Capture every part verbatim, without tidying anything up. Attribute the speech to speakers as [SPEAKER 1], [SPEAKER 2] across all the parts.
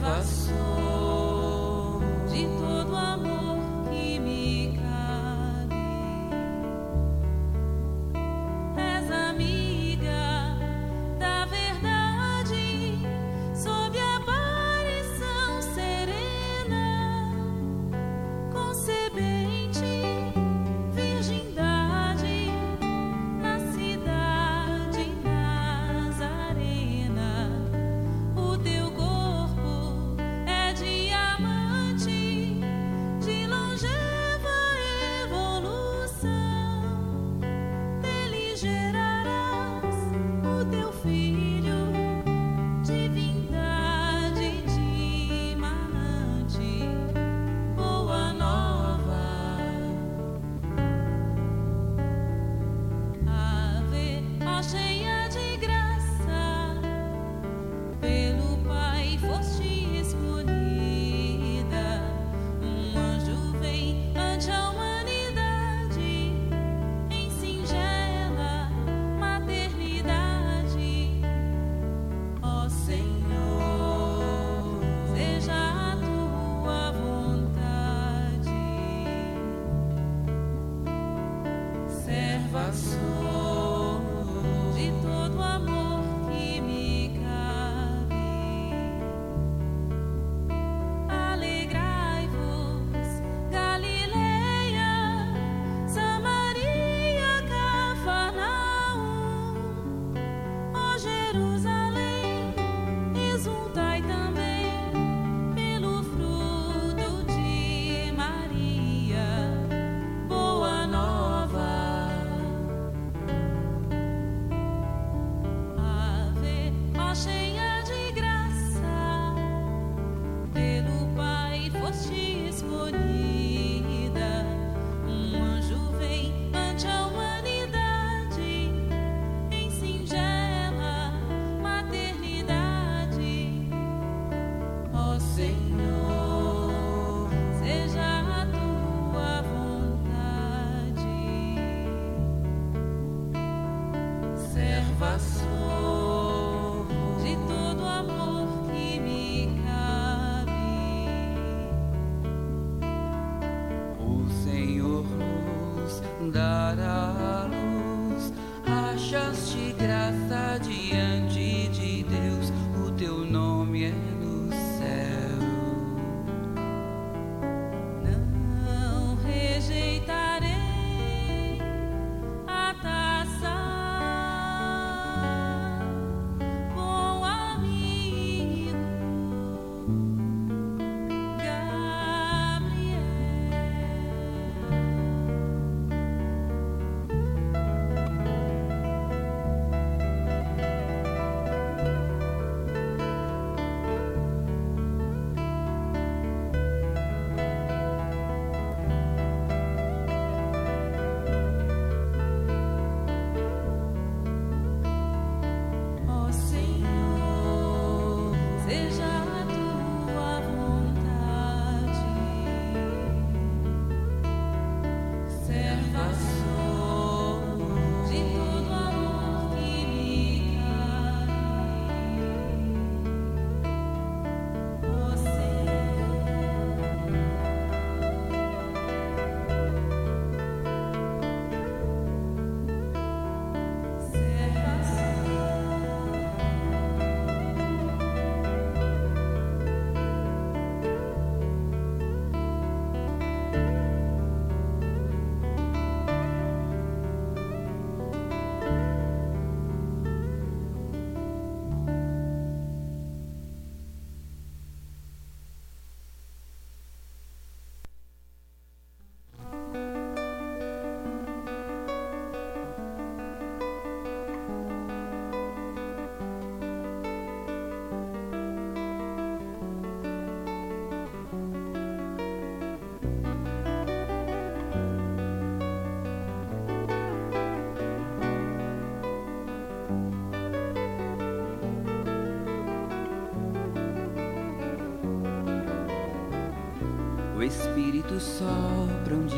[SPEAKER 1] O Espírito sopra onde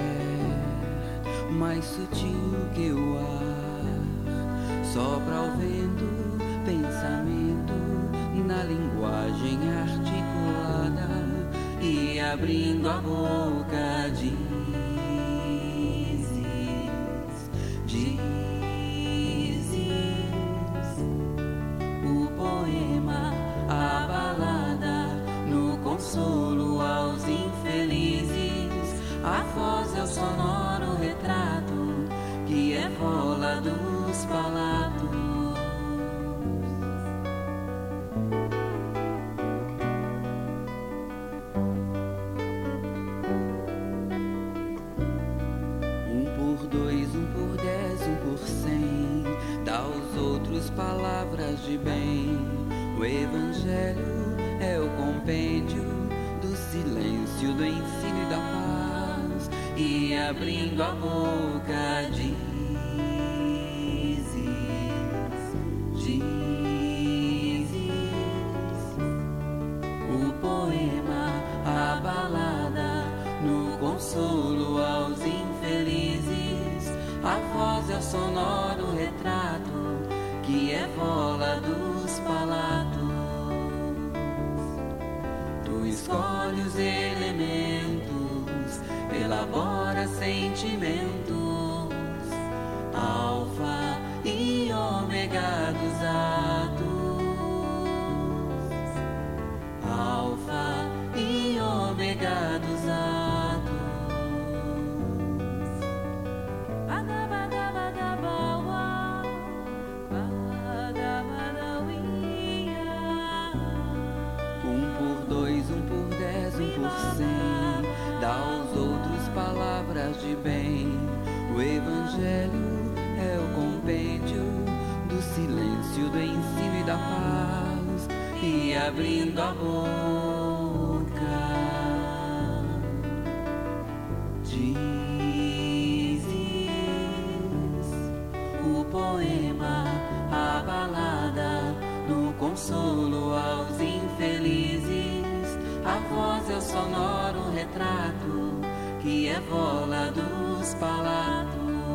[SPEAKER 1] quer, mais sutil que o ar. Sopra ao vento, pensamento, na linguagem articulada. abrindo a boca dizes, dizes o poema, a balada, no consolo aos infelizes. A voz é o sonoro retrato que evola dos palatos. Palavras de bem, o Evangelho é o compêndio do silêncio, do ensino e da paz, e abrindo a boca dizes, dizes o poema, a balada, no consolo aos infelizes. A voz é o sonoro retrato que evola dos palatos. Tu escolhe os elementos, elabora sentimentos, alfa e ômega dos atos, alfa e ômega dos atos. Dá aos outros palavras de bem. O Evangelho é o compêndio do silêncio, do ensino e da paz, e abrindo a boca dizes o poema, a balada, no consolo aos infelizes. A voz é o sonoro retrato que evola dos palatos.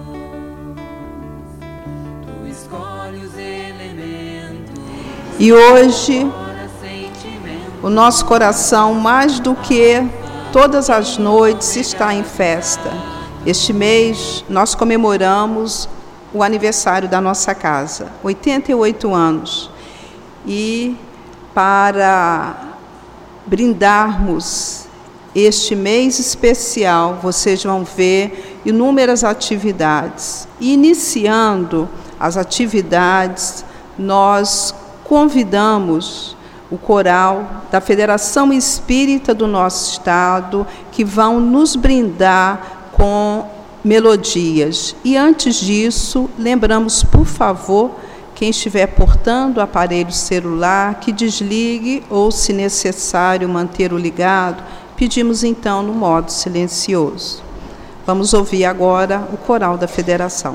[SPEAKER 1] Tu escolhe os elementos.
[SPEAKER 2] E hoje, o nosso coração, mais do que todas as noites, está em festa. Este mês, nós comemoramos o aniversário da nossa casa, oitenta e oito anos. E para brindarmos este mês especial, vocês vão ver inúmeras atividades. Iniciando as atividades, nós convidamos o coral da Federação Espírita do nosso estado, que vão nos brindar com melodias. E antes disso, lembramos, por favor, quem estiver portando o aparelho celular, que desligue ou, se necessário, manter o ligado, pedimos então no modo silencioso. Vamos ouvir agora o coral da Federação.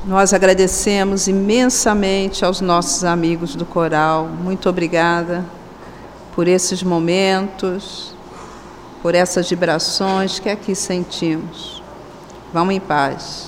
[SPEAKER 2] Nós agradecemos imensamente aos nossos amigos do coral. Muito obrigada por esses momentos, por essas vibrações que aqui sentimos. Vamos em paz.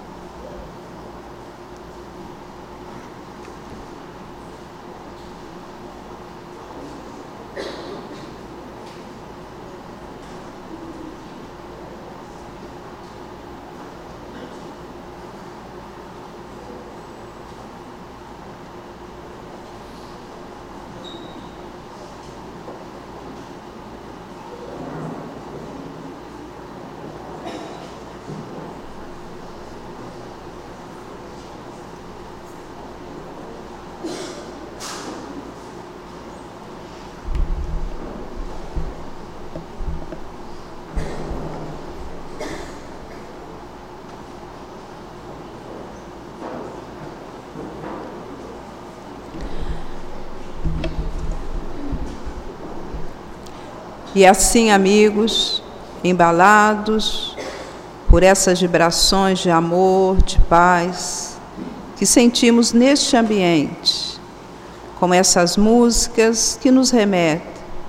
[SPEAKER 2] E assim, amigos, embalados por essas vibrações de amor, de paz, que sentimos neste ambiente, como essas músicas que nos remetem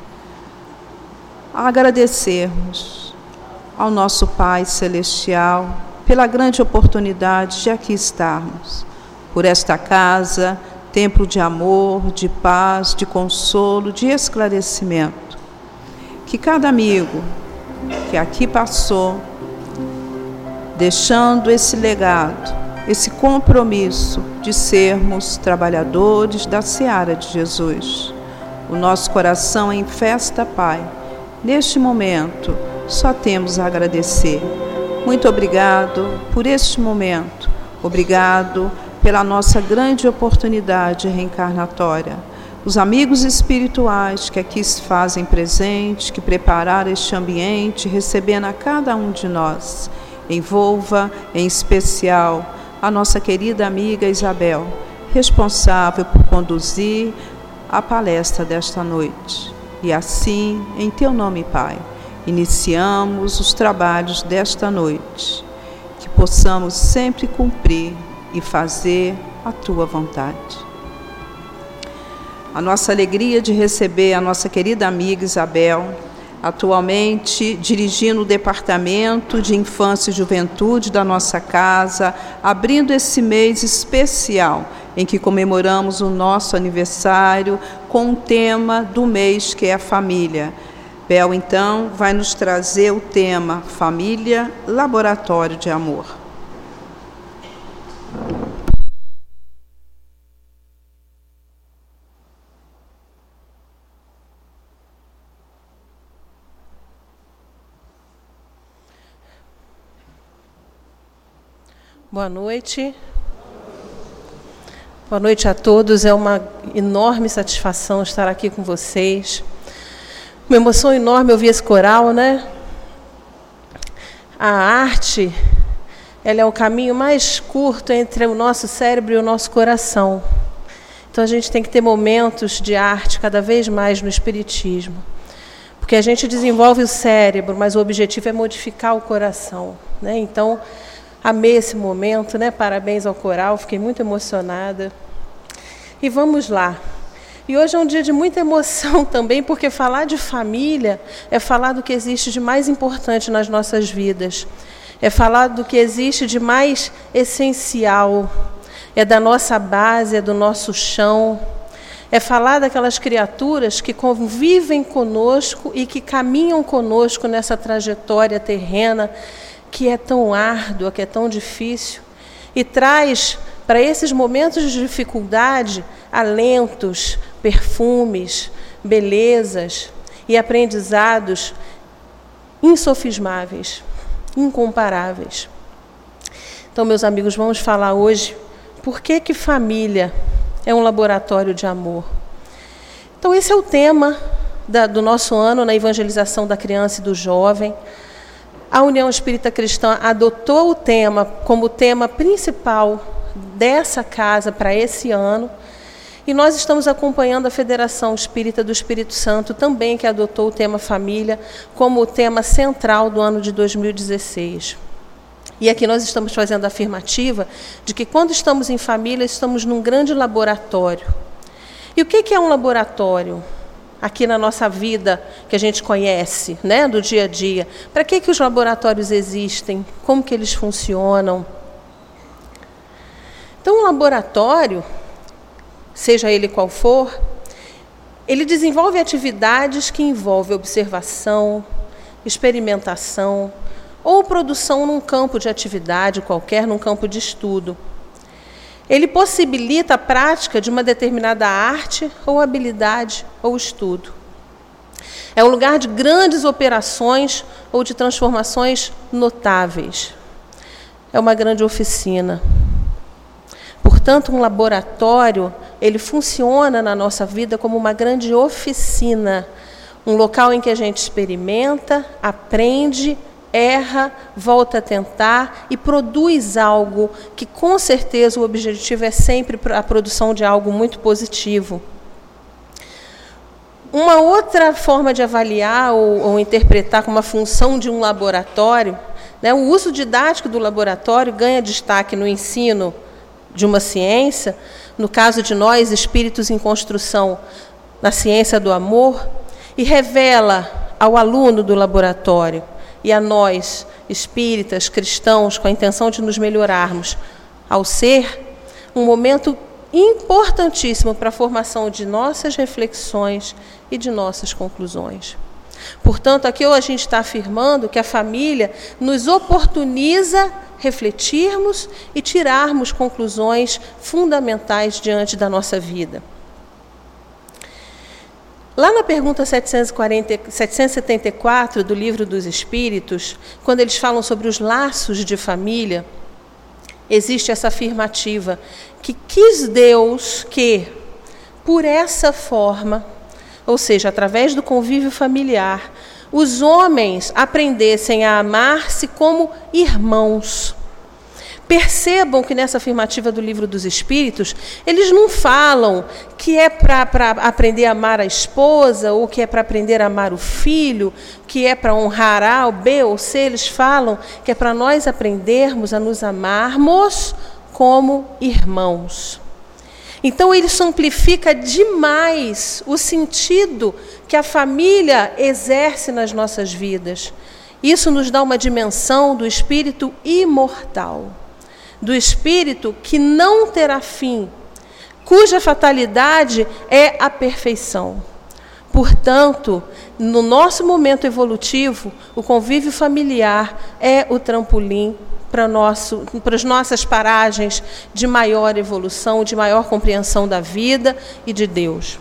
[SPEAKER 2] a agradecermos ao nosso Pai Celestial pela grande oportunidade de aqui estarmos, por esta casa, templo de amor, de paz, de consolo, de esclarecimento. Que cada amigo que aqui passou, deixando esse legado, esse compromisso de sermos trabalhadores da seara de Jesus. O nosso coração em festa, Pai. Neste momento, só temos a agradecer. Muito obrigado por este momento. Obrigado pela nossa grande oportunidade reencarnatória. Os amigos espirituais que aqui se fazem presentes, que prepararam este ambiente, recebendo a cada um de nós. Envolva, em especial, a nossa querida amiga Isabel, responsável por conduzir a palestra desta noite. E assim, em teu nome, Pai, iniciamos os trabalhos desta noite, que possamos sempre cumprir e fazer a tua vontade. A nossa alegria de receber a nossa querida amiga Isabel, atualmente dirigindo o Departamento de Infância e Juventude da nossa casa, abrindo esse mês especial em que comemoramos o nosso aniversário com o tema do mês, que é a família. Bel, então, vai nos trazer o tema Família, Laboratório de Amor.
[SPEAKER 3] Boa noite. Boa noite a todos. É uma enorme satisfação estar aqui com vocês. Uma emoção enorme ouvir esse coral, né? A arte, ela é o caminho mais curto entre o nosso cérebro e o nosso coração. Então a gente tem que ter momentos de arte cada vez mais no espiritismo. Porque a gente desenvolve o cérebro, mas o objetivo é modificar o coração, né? Então, amei esse momento, né? Parabéns ao coral, fiquei muito emocionada. E vamos lá. E hoje é um dia de muita emoção também, porque falar de família é falar do que existe de mais importante nas nossas vidas. É falar do que existe de mais essencial. É da nossa base, é do nosso chão. É falar daquelas criaturas que convivem conosco e que caminham conosco nessa trajetória terrena, que é tão árdua, que é tão difícil, e traz para esses momentos de dificuldade alentos, perfumes, belezas e aprendizados insofismáveis, incomparáveis. Então, meus amigos, vamos falar hoje por que que família é um laboratório de amor. Então, esse é o tema da, do nosso ano na evangelização da criança e do jovem. A União Espírita Cristã adotou o tema como tema principal dessa casa para esse ano, e nós estamos acompanhando a Federação Espírita do Espírito Santo também, que adotou o tema família como o tema central do ano de dois mil e dezesseis. E aqui nós estamos fazendo a afirmativa de que quando estamos em família, estamos num grande laboratório. E o que é um laboratório? Aqui na nossa vida, que a gente conhece, né, do dia a dia. Para que que os laboratórios existem? Como que eles funcionam? Então, um laboratório, seja ele qual for, ele desenvolve atividades que envolvem observação, experimentação, ou produção num campo de atividade qualquer, num campo de estudo. Ele possibilita a prática de uma determinada arte ou habilidade ou estudo. É um lugar de grandes operações ou de transformações notáveis. É uma grande oficina. Portanto, um laboratório, ele funciona na nossa vida como uma grande oficina, um local em que a gente experimenta, aprende, erra, volta a tentar e produz algo que, com certeza, o objetivo é sempre a produção de algo muito positivo. Uma outra forma de avaliar ou, ou interpretar como a função de um laboratório, né, o uso didático do laboratório ganha destaque no ensino de uma ciência, no caso de nós, espíritos em construção, na ciência do amor, e revela ao aluno do laboratório e a nós, espíritas, cristãos, com a intenção de nos melhorarmos, ao ser um momento importantíssimo para a formação de nossas reflexões e de nossas conclusões. Portanto, aqui a gente está afirmando que a família nos oportuniza refletirmos e tirarmos conclusões fundamentais diante da nossa vida. Lá na pergunta setecentos e quarenta, setecentos e setenta e quatro do Livro dos Espíritos, quando eles falam sobre os laços de família, existe essa afirmativa que quis Deus que, por essa forma, ou seja, através do convívio familiar, os homens aprendessem a amar-se como irmãos. Percebam que nessa afirmativa do Livro dos Espíritos, eles não falam que é para aprender a amar a esposa, ou que é para aprender a amar o filho, que é para honrar A ou B ou C, eles falam que é para nós aprendermos a nos amarmos como irmãos. Então, ele simplifica demais o sentido que a família exerce nas nossas vidas. Isso nos dá uma dimensão do espírito imortal, do espírito que não terá fim, cuja fatalidade é a perfeição. Portanto, no nosso momento evolutivo, o convívio familiar é o trampolim para, nosso, para as nossas paragens de maior evolução, de maior compreensão da vida e de Deus.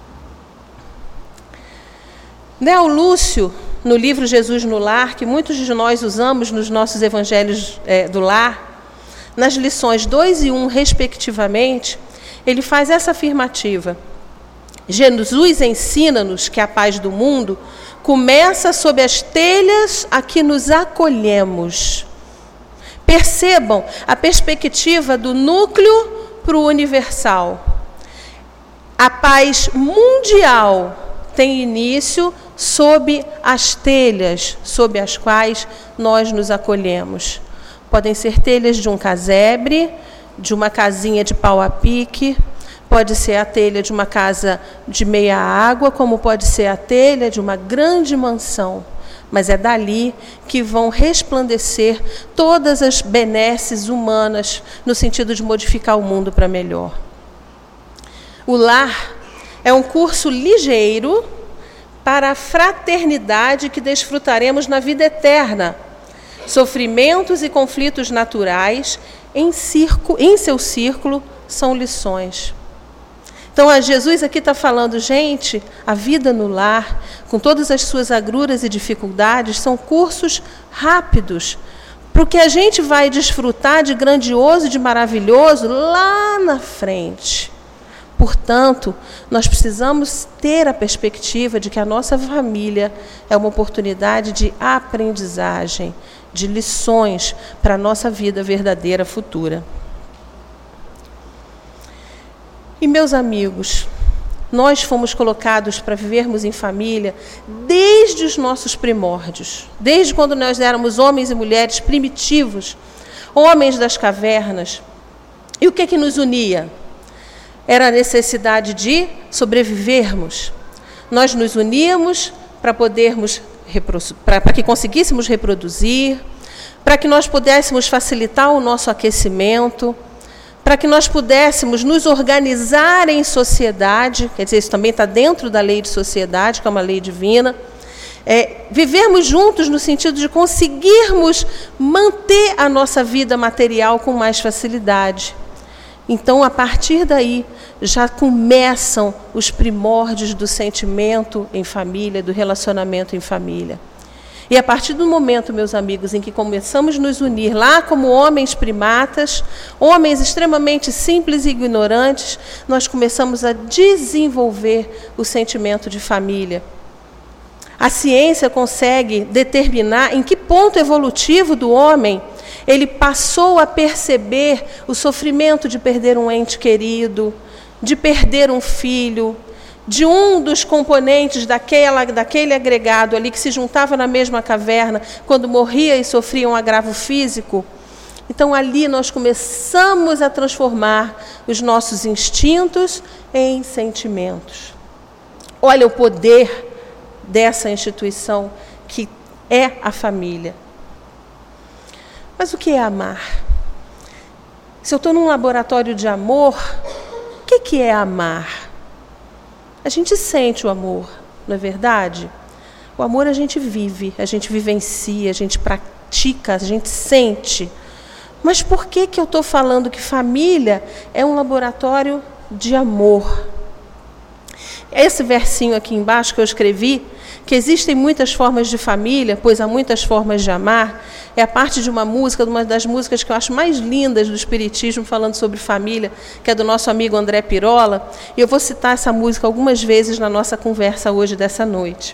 [SPEAKER 3] Neo Lúcio, no livro Jesus no Lar, que muitos de nós usamos nos nossos evangelhos é, do lar, nas lições dois e um, respectivamente, ele faz essa afirmativa. Jesus ensina-nos que a paz do mundo começa sob as telhas a que nos acolhemos. Percebam a perspectiva do núcleo para o universal. A paz mundial tem início sob as telhas sob as quais nós nos acolhemos. Podem ser telhas de um casebre, de uma casinha de pau a pique, pode ser a telha de uma casa de meia água, como pode ser a telha de uma grande mansão. Mas é dali que vão resplandecer todas as benesses humanas, no sentido de modificar o mundo para melhor. O lar é um curso ligeiro para a fraternidade que desfrutaremos na vida eterna. Sofrimentos e conflitos naturais em, circo, em seu círculo são lições. Então, a Jesus aqui está falando, gente, a vida no lar, com todas as suas agruras e dificuldades, são cursos rápidos, porque a gente vai desfrutar de grandioso e de maravilhoso lá na frente. Portanto, nós precisamos ter a perspectiva de que a nossa família é uma oportunidade de aprendizagem, de lições para a nossa vida verdadeira futura. E, meus amigos, Nós fomos colocados para vivermos em família desde os nossos primórdios, desde quando nós éramos homens e mulheres primitivos, homens das cavernas. E o que que nos unia? Era a necessidade de sobrevivermos. Nós nos uníamos para podermos, para que conseguíssemos reproduzir, para que nós pudéssemos facilitar o nosso aquecimento, para que nós pudéssemos nos organizar em sociedade, quer dizer, isso também está dentro da lei de sociedade, que é uma lei divina, é, vivermos juntos no sentido de conseguirmos manter a nossa vida material com mais facilidade. Então, a partir daí, já começam os primórdios do sentimento em família, do relacionamento em família. E a partir do momento, meus amigos, em que começamos a nos unir lá como homens primatas, homens extremamente simples e ignorantes, nós começamos a desenvolver o sentimento de família. A ciência consegue determinar em que ponto evolutivo do homem ele passou a perceber o sofrimento de perder um ente querido, de perder um filho, de um dos componentes daquela, daquele agregado ali que se juntava na mesma caverna, quando morria e sofria um agravo físico. Então, ali nós começamos a transformar os nossos instintos em sentimentos. Olha o poder dessa instituição que é a família. Mas o que é amar? Se eu estou num laboratório de amor, o que, que é amar? A gente sente o amor, não é verdade? O amor a gente vive, a gente vivencia, a gente pratica, a gente sente. Mas por que, que eu estou falando que família é um laboratório de amor? Esse versinho aqui embaixo que eu escrevi, que existem muitas formas de família, pois há muitas formas de amar, é a parte de uma música, de uma das músicas que eu acho mais lindas do Espiritismo, falando sobre família, que é do nosso amigo André Pirola, e eu vou citar essa música algumas vezes na nossa conversa hoje dessa noite.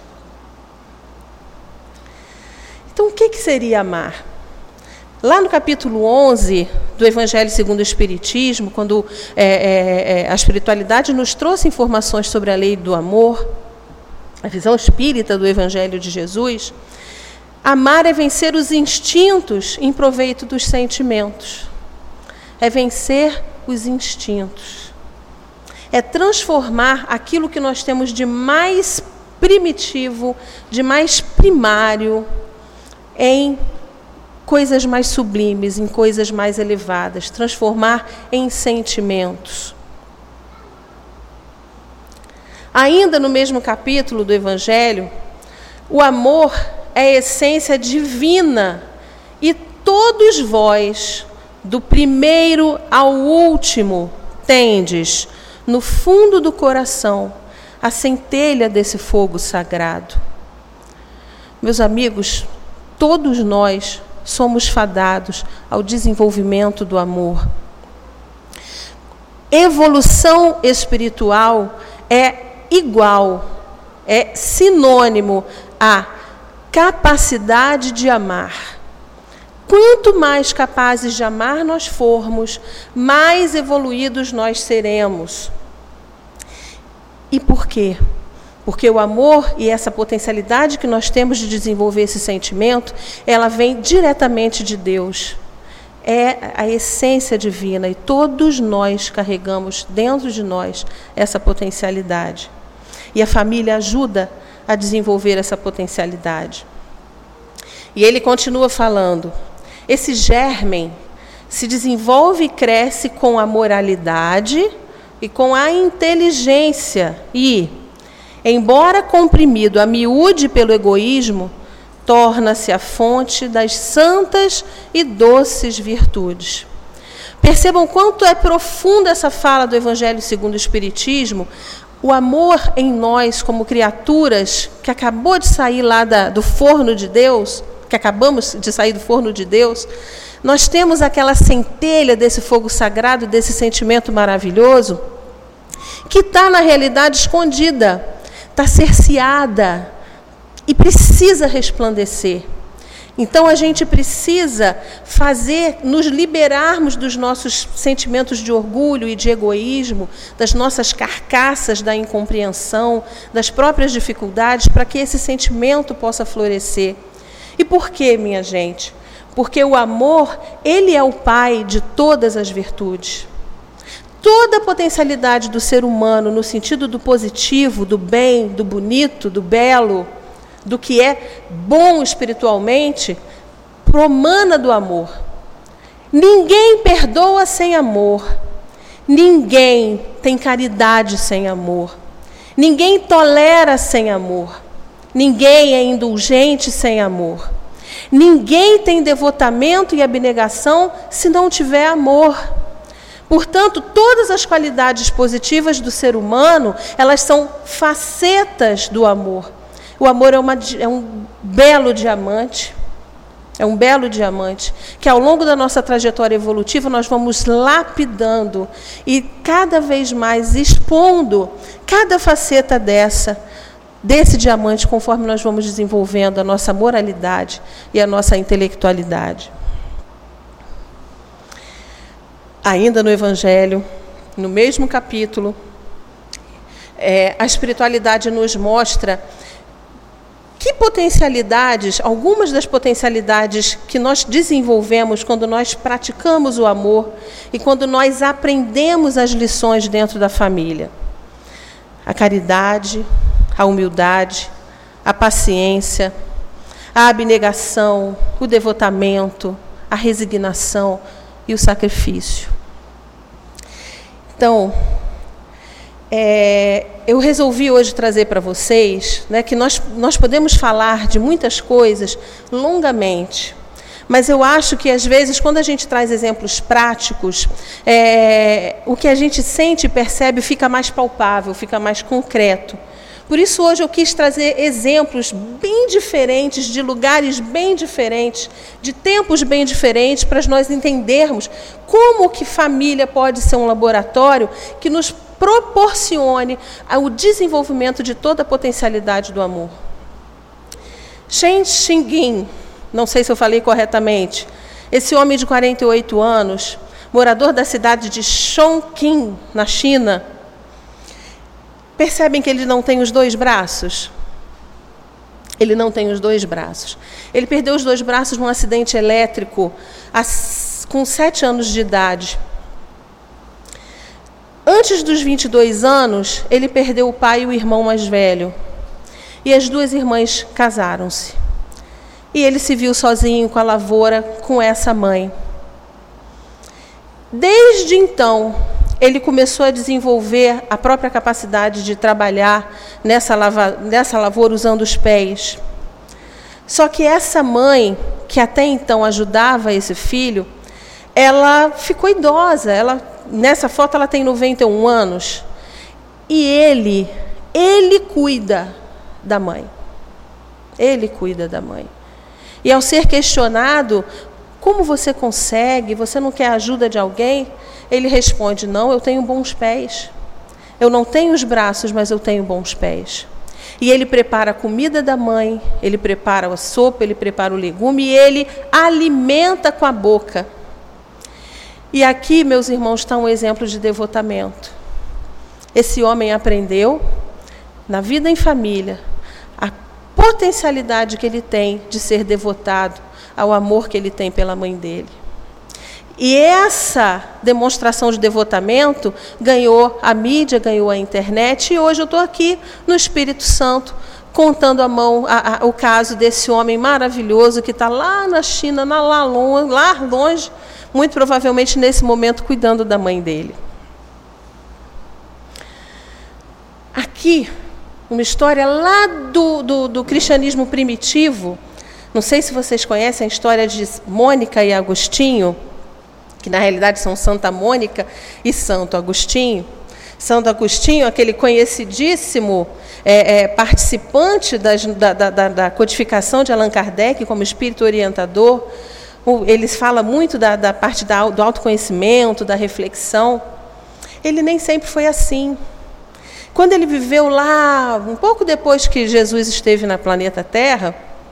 [SPEAKER 3] Então, o que, que seria amar? Lá no capítulo onze do Evangelho segundo o Espiritismo, quando é, é, é, a espiritualidade nos trouxe informações sobre a lei do amor, a visão espírita do Evangelho de Jesus, amar é vencer os instintos em proveito dos sentimentos. É vencer os instintos. É transformar aquilo que nós temos de mais primitivo, de mais primário, em coisas mais sublimes, em coisas mais elevadas. Transformar em sentimentos. Ainda no mesmo capítulo do Evangelho, o amor é a essência divina e todos vós, do primeiro ao último, tendes no fundo do coração a centelha desse fogo sagrado. Meus amigos, todos nós somos fadados ao desenvolvimento do amor. Evolução espiritual é igual, é sinônimo a capacidade de amar. Quanto mais capazes de amar nós formos, mais evoluídos nós seremos. E por quê? Porque o amor e essa potencialidade que nós temos de desenvolver esse sentimento, ela vem diretamente de Deus. É a essência divina e todos nós carregamos dentro de nós essa potencialidade. E a família ajuda a desenvolver essa potencialidade. E ele continua falando, esse germen se desenvolve e cresce com a moralidade e com a inteligência e, embora comprimido a miúde pelo egoísmo, torna-se a fonte das santas e doces virtudes. Percebam quanto é profunda essa fala do Evangelho segundo o Espiritismo. O amor em nós como criaturas que acabou de sair lá da, do forno de Deus, que acabamos de sair do forno de Deus, nós temos aquela centelha desse fogo sagrado, desse sentimento maravilhoso, que está na realidade escondida, está cerceada e precisa resplandecer. Então a gente precisa fazer, nos liberarmos dos nossos sentimentos de orgulho e de egoísmo, das nossas carcaças da incompreensão, das próprias dificuldades, para que esse sentimento possa florescer. E por quê, minha gente? Porque o amor, ele é o pai de todas as virtudes. Toda a potencialidade do ser humano, no sentido do positivo, do bem, do bonito, do belo, do que é bom espiritualmente, promana do amor. Ninguém perdoa sem amor. Ninguém tem caridade sem amor. Ninguém tolera sem amor. Ninguém é indulgente sem amor. Ninguém tem devotamento e abnegação se não tiver amor. Portanto, todas as qualidades positivas do ser humano, elas são facetas do amor. O amor é, uma, é um belo diamante, é um belo diamante, que ao longo da nossa trajetória evolutiva nós vamos lapidando e cada vez mais expondo cada faceta dessa, desse diamante, conforme nós vamos desenvolvendo a nossa moralidade e a nossa intelectualidade. Ainda no Evangelho, no mesmo capítulo, é, a espiritualidade nos mostra que potencialidades, algumas das potencialidades que nós desenvolvemos quando nós praticamos o amor e quando nós aprendemos as lições dentro da família. A caridade, a humildade, a paciência, a abnegação, o devotamento, a resignação e o sacrifício. Então, é, eu resolvi hoje trazer para vocês, né, que nós, nós podemos falar de muitas coisas longamente, mas eu acho que, às vezes, quando a gente traz exemplos práticos, é, o que a gente sente e percebe fica mais palpável, fica mais concreto. Por isso, hoje eu quis trazer exemplos bem diferentes, de lugares bem diferentes, de tempos bem diferentes, para nós entendermos como que família pode ser um laboratório que nos proporcione o desenvolvimento de toda a potencialidade do amor. Shen Xingying, não sei se eu falei corretamente, esse homem de quarenta e oito anos, morador da cidade de Chongqing, na China, percebem que ele não tem os dois braços? Ele não tem os dois braços. Ele perdeu os dois braços num acidente elétrico com sete anos de idade. Antes dos vinte e dois anos, ele perdeu o pai e o irmão mais velho. E as duas irmãs casaram-se. E ele se viu sozinho com a lavoura, com essa mãe. Desde então, ele começou a desenvolver a própria capacidade de trabalhar nessa, lava, nessa lavoura usando os pés. Só que essa mãe, que até então ajudava esse filho, ela ficou idosa. Ela, nessa foto ela tem noventa e um anos. E ele, ele cuida da mãe. Ele cuida da mãe. E ao ser questionado, como você consegue? Você não quer a ajuda de alguém? Ele responde, não, eu tenho bons pés. Eu não tenho os braços, mas eu tenho bons pés. E ele prepara a comida da mãe, ele prepara a sopa, ele prepara o legume e ele alimenta com a boca. E aqui, meus irmãos, está um exemplo de devotamento. Esse homem aprendeu, na vida em família, a potencialidade que ele tem de ser devotado ao amor que ele tem pela mãe dele. E essa demonstração de devotamento ganhou a mídia, ganhou a internet, e hoje eu estou aqui no Espírito Santo, contando a mão, a, a, o caso desse homem maravilhoso que está lá na China, na, lá, longe, lá longe, muito provavelmente nesse momento cuidando da mãe dele. Aqui, uma história lá do, do, do cristianismo primitivo, não sei se vocês conhecem a história de Mônica e Agostinho, que na realidade são Santa Mônica e Santo Agostinho. Santo Agostinho, aquele conhecidíssimo é, é, participante das, da, da, da codificação de Allan Kardec como espírito orientador, ele fala muito da, da parte da, do autoconhecimento, da reflexão. Ele nem sempre foi assim. Quando ele viveu lá, um pouco depois que Jesus esteve na planeta Terra,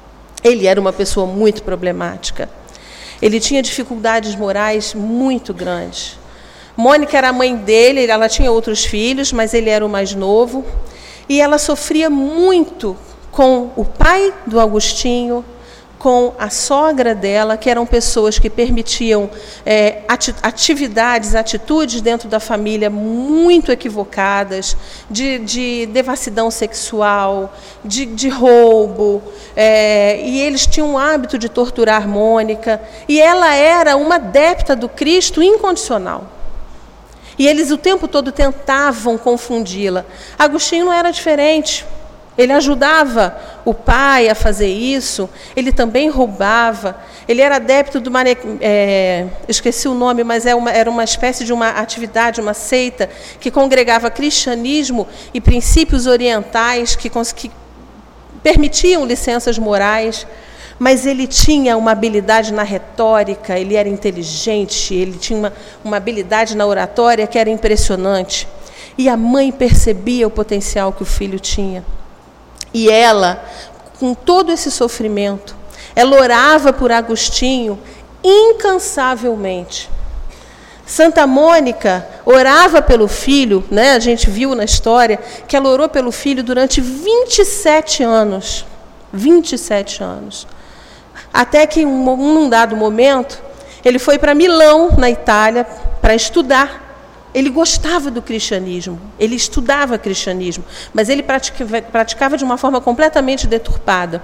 [SPEAKER 3] Ele era uma pessoa muito problemática. Ele tinha dificuldades morais muito grandes. Mônica era a mãe dele, ela tinha outros filhos, mas ele era o mais novo. E ela sofria muito com o pai do Agostinho, com a sogra dela, que eram pessoas que permitiam é, atividades, atitudes dentro da família muito equivocadas, de, de devassidão sexual, de, de roubo, é, e eles tinham o hábito de torturar Mônica, e ela era uma adepta do Cristo incondicional. E eles o tempo todo tentavam confundi-la. Agostinho não era diferente. Ele ajudava o pai a fazer isso, ele também roubava, ele era adepto do mane... é, esqueci o nome, mas é uma, era uma espécie de uma atividade, uma seita, que congregava cristianismo e princípios orientais que, que permitiam licenças morais, mas ele tinha uma habilidade na retórica, ele era inteligente, ele tinha uma, uma habilidade na oratória que era impressionante. E a mãe percebia o potencial que o filho tinha. E ela, com todo esse sofrimento, ela orava por Agostinho incansavelmente. Santa Mônica orava pelo filho, né? A gente viu na história que ela orou pelo filho durante vinte e sete anos. vinte e sete anos. Até que, em um, um dado momento, ele foi para Milão, na Itália, para estudar. Ele gostava do cristianismo, ele estudava cristianismo, mas ele praticava, praticava de uma forma completamente deturpada.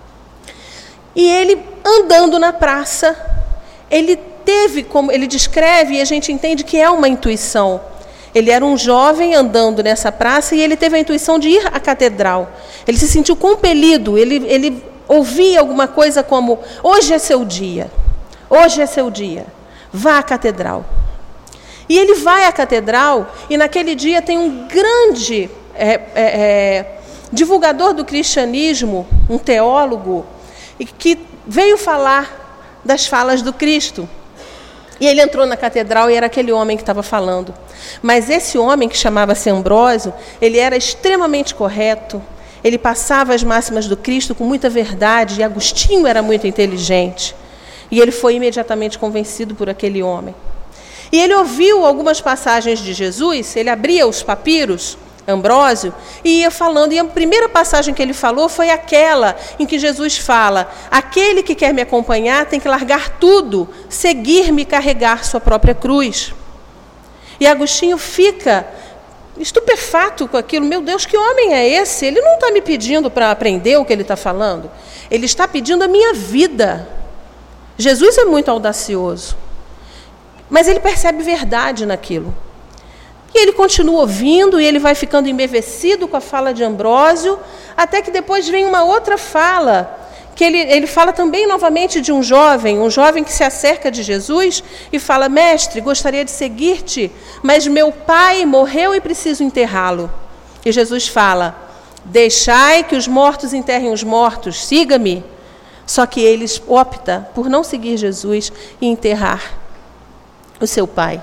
[SPEAKER 3] E ele, andando na praça, ele teve, como ele descreve, e a gente entende que é uma intuição. Ele era um jovem andando nessa praça e ele teve a intuição de ir à catedral. Ele se sentiu compelido, ele, ele ouvia alguma coisa como: hoje é seu dia, hoje é seu dia, vá à catedral. E ele vai à catedral, e naquele dia tem um grande é, é, é, divulgador do cristianismo, um teólogo, que veio falar das falas do Cristo. E ele entrou na catedral e era aquele homem que estava falando. Mas esse homem, que chamava-se Ambrósio, ele era extremamente correto, ele passava as máximas do Cristo com muita verdade, e Agostinho era muito inteligente. E ele foi imediatamente convencido por aquele homem. E ele ouviu algumas passagens de Jesus, ele abria os papiros, Ambrósio, e ia falando. E a primeira passagem que ele falou foi aquela em que Jesus fala: aquele que quer me acompanhar tem que largar tudo, seguir-me e carregar sua própria cruz. E Agostinho fica estupefato com aquilo. Meu Deus, que homem é esse? Ele não está me pedindo para aprender o que ele está falando. Ele está pedindo a minha vida. Jesus é muito audacioso. Mas ele percebe verdade naquilo. E ele continua ouvindo, e ele vai ficando embevecido com a fala de Ambrósio, até que depois vem uma outra fala, que ele, ele fala também novamente de um jovem, um jovem que se acerca de Jesus e fala: mestre, gostaria de seguir-te, mas meu pai morreu e preciso enterrá-lo. E Jesus fala: deixai que os mortos enterrem os mortos, siga-me. Só que ele opta por não seguir Jesus e enterrar o seu pai.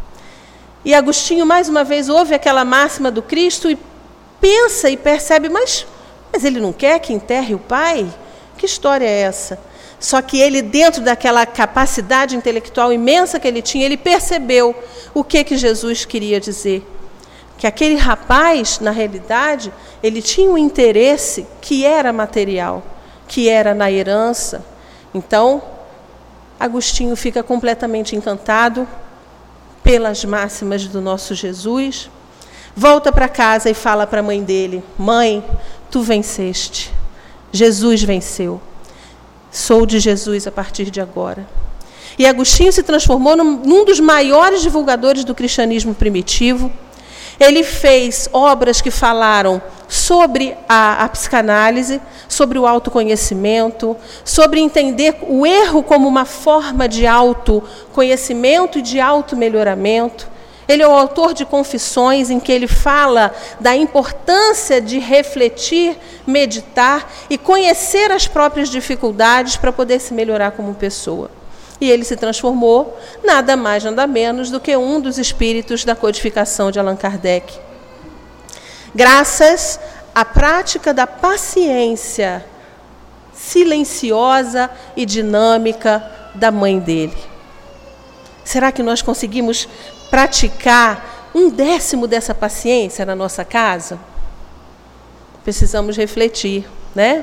[SPEAKER 3] E Agostinho, mais uma vez, ouve aquela máxima do Cristo e pensa e percebe, mas, mas ele não quer que enterre o pai? Que história é essa? Só que ele, dentro daquela capacidade intelectual imensa que ele tinha, ele percebeu o que, que Jesus queria dizer. Que aquele rapaz, na realidade, ele tinha um interesse que era material, que era na herança. Então, Agostinho fica completamente encantado pelas máximas do nosso Jesus, volta para casa e fala para a mãe dele: mãe, tu venceste, Jesus venceu, sou de Jesus a partir de agora. E Agostinho se transformou num, num dos maiores divulgadores do cristianismo primitivo. Ele fez obras que falaram sobre a, a psicanálise, sobre o autoconhecimento, sobre entender o erro como uma forma de autoconhecimento e de automelhoramento. Ele é o autor de Confissões, em que ele fala da importância de refletir, meditar e conhecer as próprias dificuldades para poder se melhorar como pessoa. E ele se transformou, nada mais, nada menos, do que um dos espíritos da codificação de Allan Kardec. Graças à prática da paciência silenciosa e dinâmica da mãe dele. Será que nós conseguimos praticar um décimo dessa paciência na nossa casa? Precisamos refletir, né?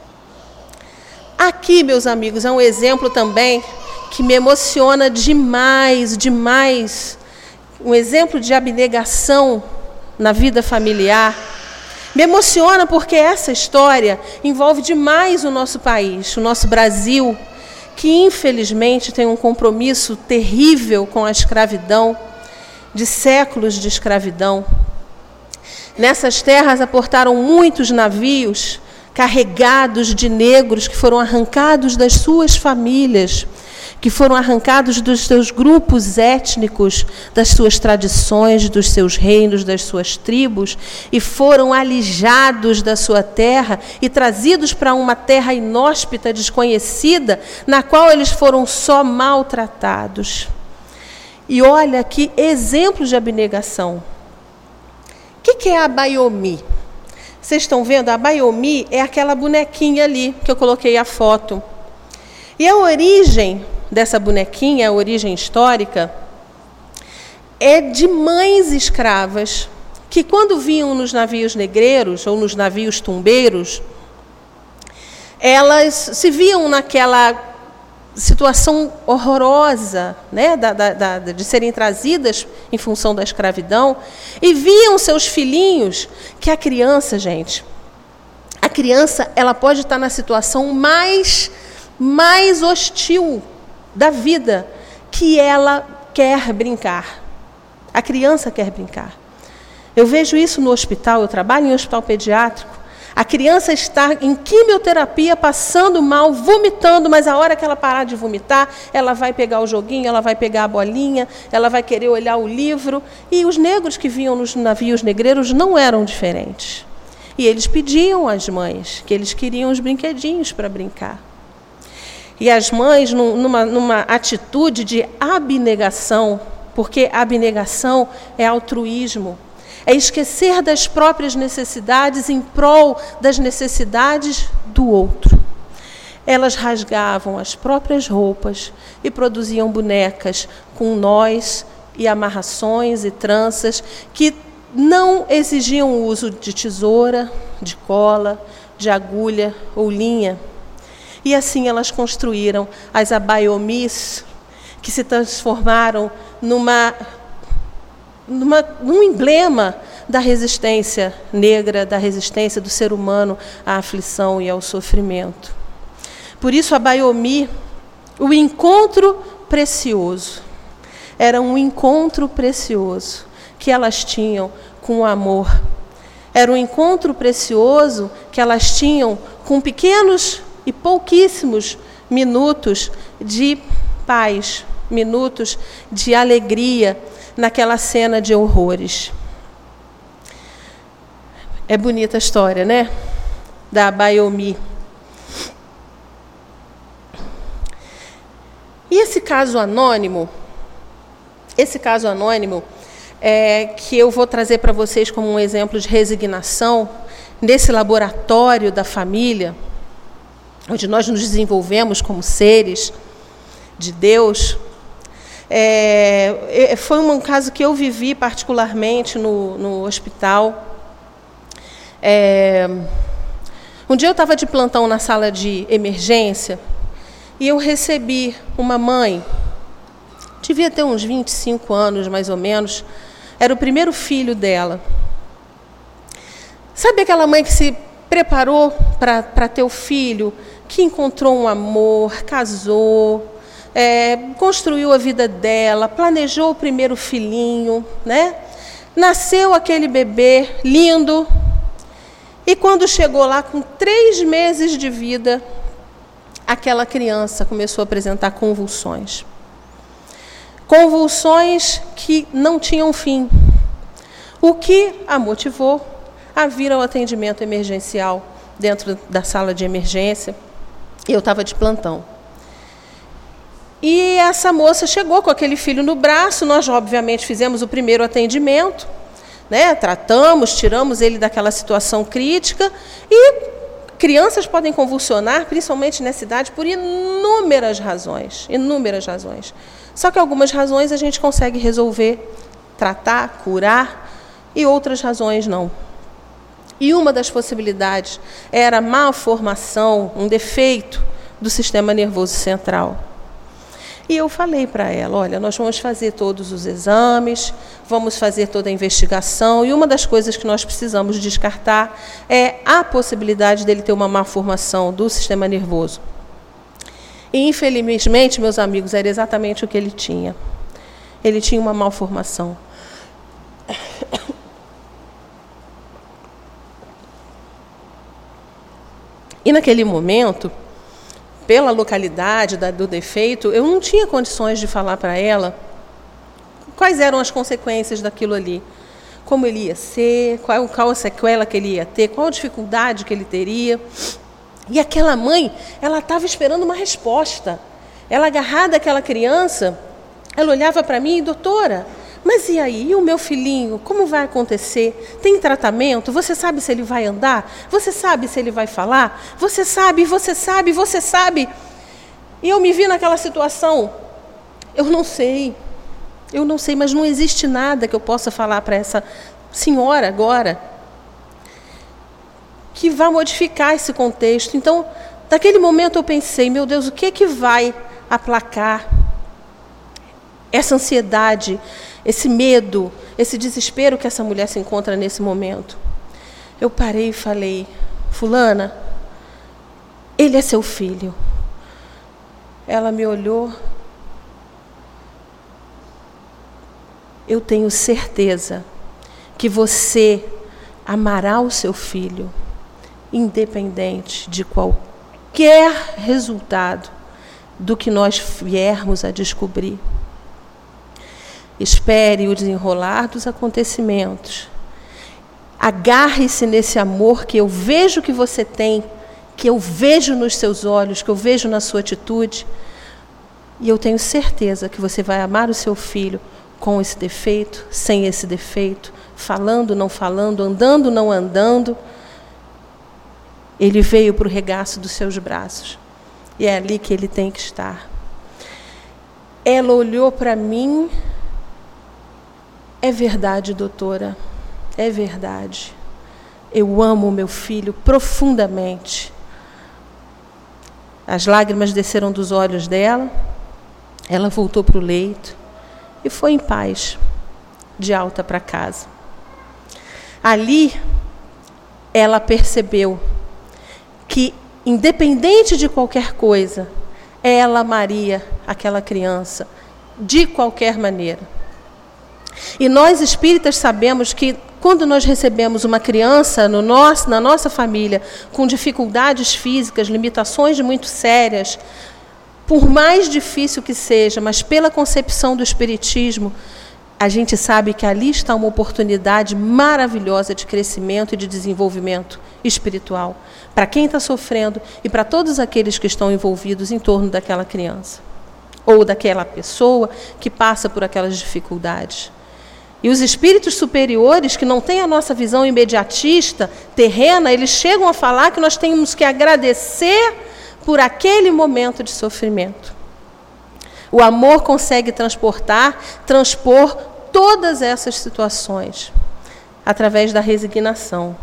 [SPEAKER 3] Aqui, meus amigos, é um exemplo também que me emociona demais, demais. Um exemplo de abnegação na vida familiar. Me emociona porque essa história envolve demais o nosso país, o nosso Brasil, que infelizmente tem um compromisso terrível com a escravidão, de séculos de escravidão. Nessas terras aportaram muitos navios carregados de negros que foram arrancados das suas famílias, que foram arrancados dos seus grupos étnicos, das suas tradições, dos seus reinos, das suas tribos, e foram alijados da sua terra e trazidos para uma terra inóspita, desconhecida, na qual eles foram só maltratados. E olha que exemplo de abnegação. O que, que é a Bayomi? Vocês estão vendo? A Bayomi é aquela bonequinha ali, que eu coloquei a foto. E a origem dessa bonequinha, a origem histórica, é de mães escravas, que quando vinham nos navios negreiros, ou nos navios tumbeiros, elas se viam naquela situação horrorosa, né, da, da, da, de serem trazidas em função da escravidão, e viam seus filhinhos, que a criança, gente, a criança, ela pode estar na situação mais, mais hostil da vida, que ela quer brincar. A criança quer brincar. Eu vejo isso no hospital, eu trabalho em hospital pediátrico. A criança está em quimioterapia, passando mal, vomitando, mas a hora que ela parar de vomitar, ela vai pegar o joguinho, ela vai pegar a bolinha, ela vai querer olhar o livro. E os negros que vinham nos navios negreiros não eram diferentes. E eles pediam às mães que eles queriam os brinquedinhos para brincar. E as mães, numa, numa atitude de abnegação, porque abnegação é altruísmo, é esquecer das próprias necessidades em prol das necessidades do outro. Elas rasgavam as próprias roupas e produziam bonecas com nós e amarrações e tranças que não exigiam o uso de tesoura, de cola, de agulha ou linha. E assim elas construíram as abaiomis, que se transformaram numa... Numa, num emblema da resistência negra, da resistência do ser humano à aflição e ao sofrimento. Por isso, a Bayomi, o encontro precioso, era um encontro precioso que elas tinham com o amor. Era um encontro precioso que elas tinham com pequenos e pouquíssimos minutos de paz, minutos de alegria, naquela cena de horrores. É bonita a história, né? Da Bayomi. E esse caso anônimo, esse caso anônimo, é, que eu vou trazer para vocês como um exemplo de resignação, nesse laboratório da família, onde nós nos desenvolvemos como seres de Deus. É, foi um caso que eu vivi particularmente no, no hospital. É, um dia eu estava de plantão na sala de emergência e eu recebi uma mãe, devia ter uns vinte e cinco anos mais ou menos, era o primeiro filho dela. Sabe aquela mãe que se preparou para ter o filho, que encontrou um amor, casou, É, construiu a vida dela, planejou o primeiro filhinho, né? Nasceu aquele bebê lindo, e quando chegou lá com três meses de vida, aquela criança começou a apresentar convulsões. Convulsões que não tinham fim, o que a motivou a vir ao atendimento emergencial dentro da sala de emergência. Eu estava de plantão. E essa moça chegou com aquele filho no braço, nós obviamente fizemos o primeiro atendimento, né? Tratamos, tiramos ele daquela situação crítica, e crianças podem convulsionar, principalmente nessa idade, por inúmeras razões, inúmeras razões. Só que algumas razões a gente consegue resolver, tratar, curar, e outras razões não. E uma das possibilidades era a malformação, um defeito do sistema nervoso central. E eu falei para ela, olha, nós vamos fazer todos os exames, vamos fazer toda a investigação, e uma das coisas que nós precisamos descartar é a possibilidade dele ter uma malformação do sistema nervoso. E, infelizmente, meus amigos, era exatamente o que ele tinha. Ele tinha uma malformação. E naquele momento, pela localidade da, do defeito, eu não tinha condições de falar para ela quais eram as consequências daquilo ali. Como ele ia ser, qual, qual a sequela que ele ia ter, qual a dificuldade que ele teria. E aquela mãe, ela estava esperando uma resposta. Ela, agarrada àquela criança, ela olhava para mim e, doutora, mas e aí? E o meu filhinho? Como vai acontecer? Tem tratamento? Você sabe se ele vai andar? Você sabe se ele vai falar? Você sabe, você sabe, você sabe. E eu me vi naquela situação. Eu não sei. Eu não sei, mas não existe nada que eu possa falar para essa senhora agora que vá modificar esse contexto. Então, naquele momento eu pensei, meu Deus, o que é que vai aplacar essa ansiedade, esse medo, esse desespero que essa mulher se encontra nesse momento? Eu parei e falei, fulana, ele é seu filho. Ela me olhou. Eu tenho certeza que você amará o seu filho, independente de qualquer resultado do que nós viermos a descobrir. Espere o desenrolar dos acontecimentos. Agarre-se nesse amor que eu vejo que você tem, que eu vejo nos seus olhos, que eu vejo na sua atitude. E eu tenho certeza que você vai amar o seu filho com esse defeito, sem esse defeito, falando, não falando, andando, não andando. Ele veio para o regaço dos seus braços. E é ali que ele tem que estar. Ela olhou para mim. É verdade, doutora, é verdade. Eu amo o meu filho profundamente. As lágrimas desceram dos olhos dela, ela voltou para o leito e foi em paz, de alta para casa. Ali, ela percebeu que, independente de qualquer coisa, ela amaria aquela criança de qualquer maneira. E nós espíritas sabemos que quando nós recebemos uma criança no nosso, na nossa família com dificuldades físicas, limitações muito sérias, por mais difícil que seja, mas pela concepção do Espiritismo, a gente sabe que ali está uma oportunidade maravilhosa de crescimento e de desenvolvimento espiritual, para quem está sofrendo e para todos aqueles que estão envolvidos em torno daquela criança, ou daquela pessoa que passa por aquelas dificuldades. E os espíritos superiores, que não têm a nossa visão imediatista, terrena, eles chegam a falar que nós temos que agradecer por aquele momento de sofrimento. O amor consegue transportar, transpor todas essas situações através da resignação.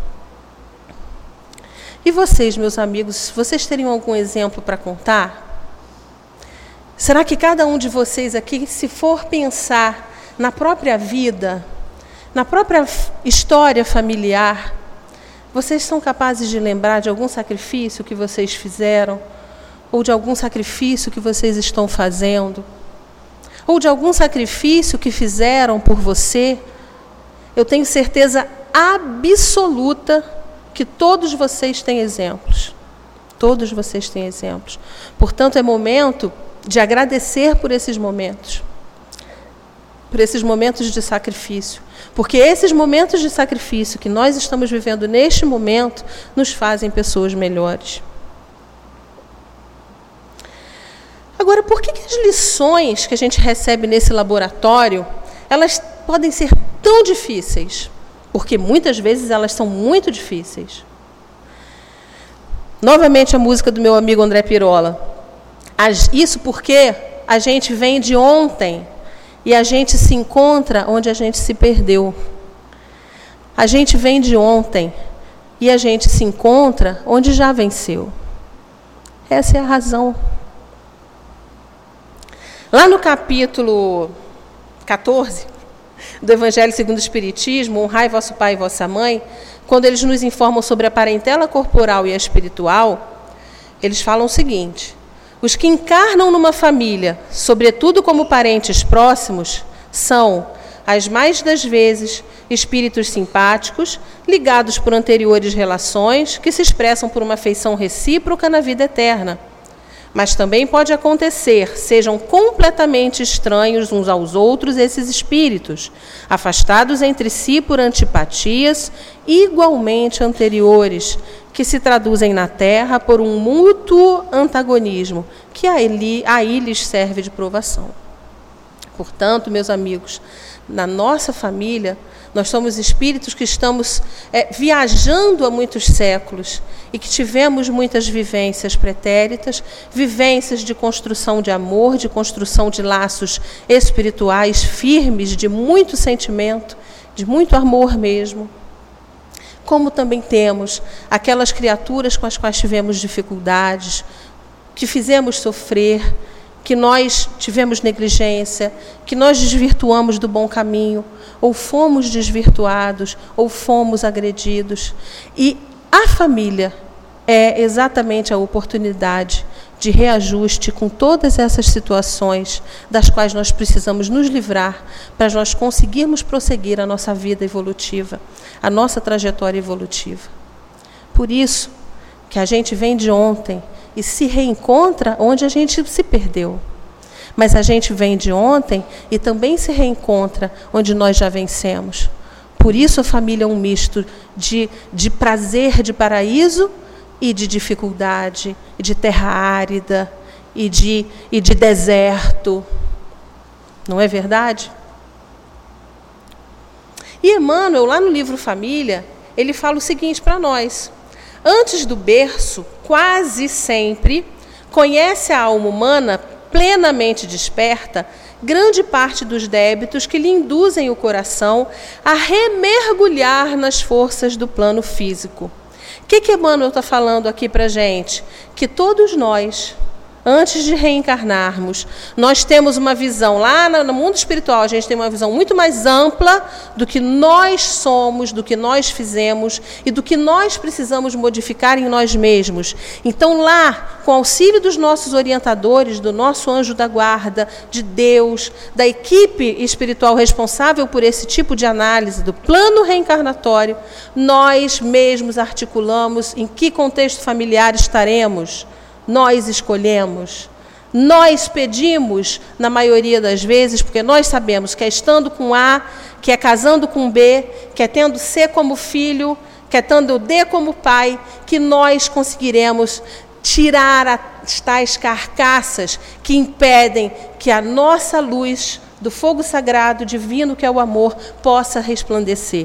[SPEAKER 3] E vocês, meus amigos, vocês teriam algum exemplo para contar? Será que cada um de vocês aqui, se for pensar na própria vida, na própria história familiar, vocês são capazes de lembrar de algum sacrifício que vocês fizeram, ou de algum sacrifício que vocês estão fazendo, ou de algum sacrifício que fizeram por você? Eu tenho certeza absoluta que todos vocês têm exemplos. Todos vocês têm exemplos. Portanto, é momento de agradecer por esses momentos. Por esses momentos de sacrifício. Porque esses momentos de sacrifício que nós estamos vivendo neste momento nos fazem pessoas melhores. Agora, por que, que as lições que a gente recebe nesse laboratório, elas podem ser tão difíceis? Porque muitas vezes elas são muito difíceis. Novamente a música do meu amigo André Pirola. Isso porque a gente vem de ontem e a gente se encontra onde a gente se perdeu. A gente vem de ontem e a gente se encontra onde já venceu. Essa é a razão. Lá no capítulo quatorze do Evangelho segundo o Espiritismo, honrai vosso pai e vossa mãe, quando eles nos informam sobre a parentela corporal e a espiritual, eles falam o seguinte: os que encarnam numa família, sobretudo como parentes próximos, são, as mais das vezes, espíritos simpáticos, ligados por anteriores relações, que se expressam por uma afeição recíproca na vida eterna. Mas também pode acontecer, sejam completamente estranhos uns aos outros esses espíritos, afastados entre si por antipatias igualmente anteriores, que se traduzem na Terra por um mútuo antagonismo, que aí, aí lhes serve de provação. Portanto, meus amigos, na nossa família, nós somos espíritos que estamos é, viajando há muitos séculos e que tivemos muitas vivências pretéritas, vivências de construção de amor, de construção de laços espirituais firmes, de muito sentimento, de muito amor mesmo. Como também temos aquelas criaturas com as quais tivemos dificuldades, que fizemos sofrer, que nós tivemos negligência, que nós desvirtuamos do bom caminho, ou fomos desvirtuados, ou fomos agredidos. E a família é exatamente a oportunidade de reajuste com todas essas situações das quais nós precisamos nos livrar para nós conseguirmos prosseguir a nossa vida evolutiva, a nossa trajetória evolutiva. Por isso que a gente vem de ontem e se reencontra onde a gente se perdeu. Mas a gente vem de ontem e também se reencontra onde nós já vencemos. Por isso a família é um misto de, de prazer de paraíso e de dificuldade, e de terra árida, e de, e de deserto. Não é verdade? E Emmanuel, lá no livro Família, ele fala o seguinte para nós: antes do berço, quase sempre, conhece a alma humana plenamente desperta grande parte dos débitos que lhe induzem o coração a remergulhar nas forças do plano físico. O que que Emmanuel está falando aqui para a gente? Que todos nós, antes de reencarnarmos, nós temos uma visão, lá no mundo espiritual, a gente tem uma visão muito mais ampla do que nós somos, do que nós fizemos e do que nós precisamos modificar em nós mesmos. Então lá, com o auxílio dos nossos orientadores, do nosso anjo da guarda, de Deus, da equipe espiritual responsável por esse tipo de análise do plano reencarnatório, nós mesmos articulamos em que contexto familiar estaremos. Nós escolhemos, nós pedimos, na maioria das vezes, porque nós sabemos que é estando com A, que é casando com B, que é tendo C como filho, que é tendo D como pai, que nós conseguiremos tirar as tais carcaças que impedem que a nossa luz do fogo sagrado divino, que é o amor, possa resplandecer.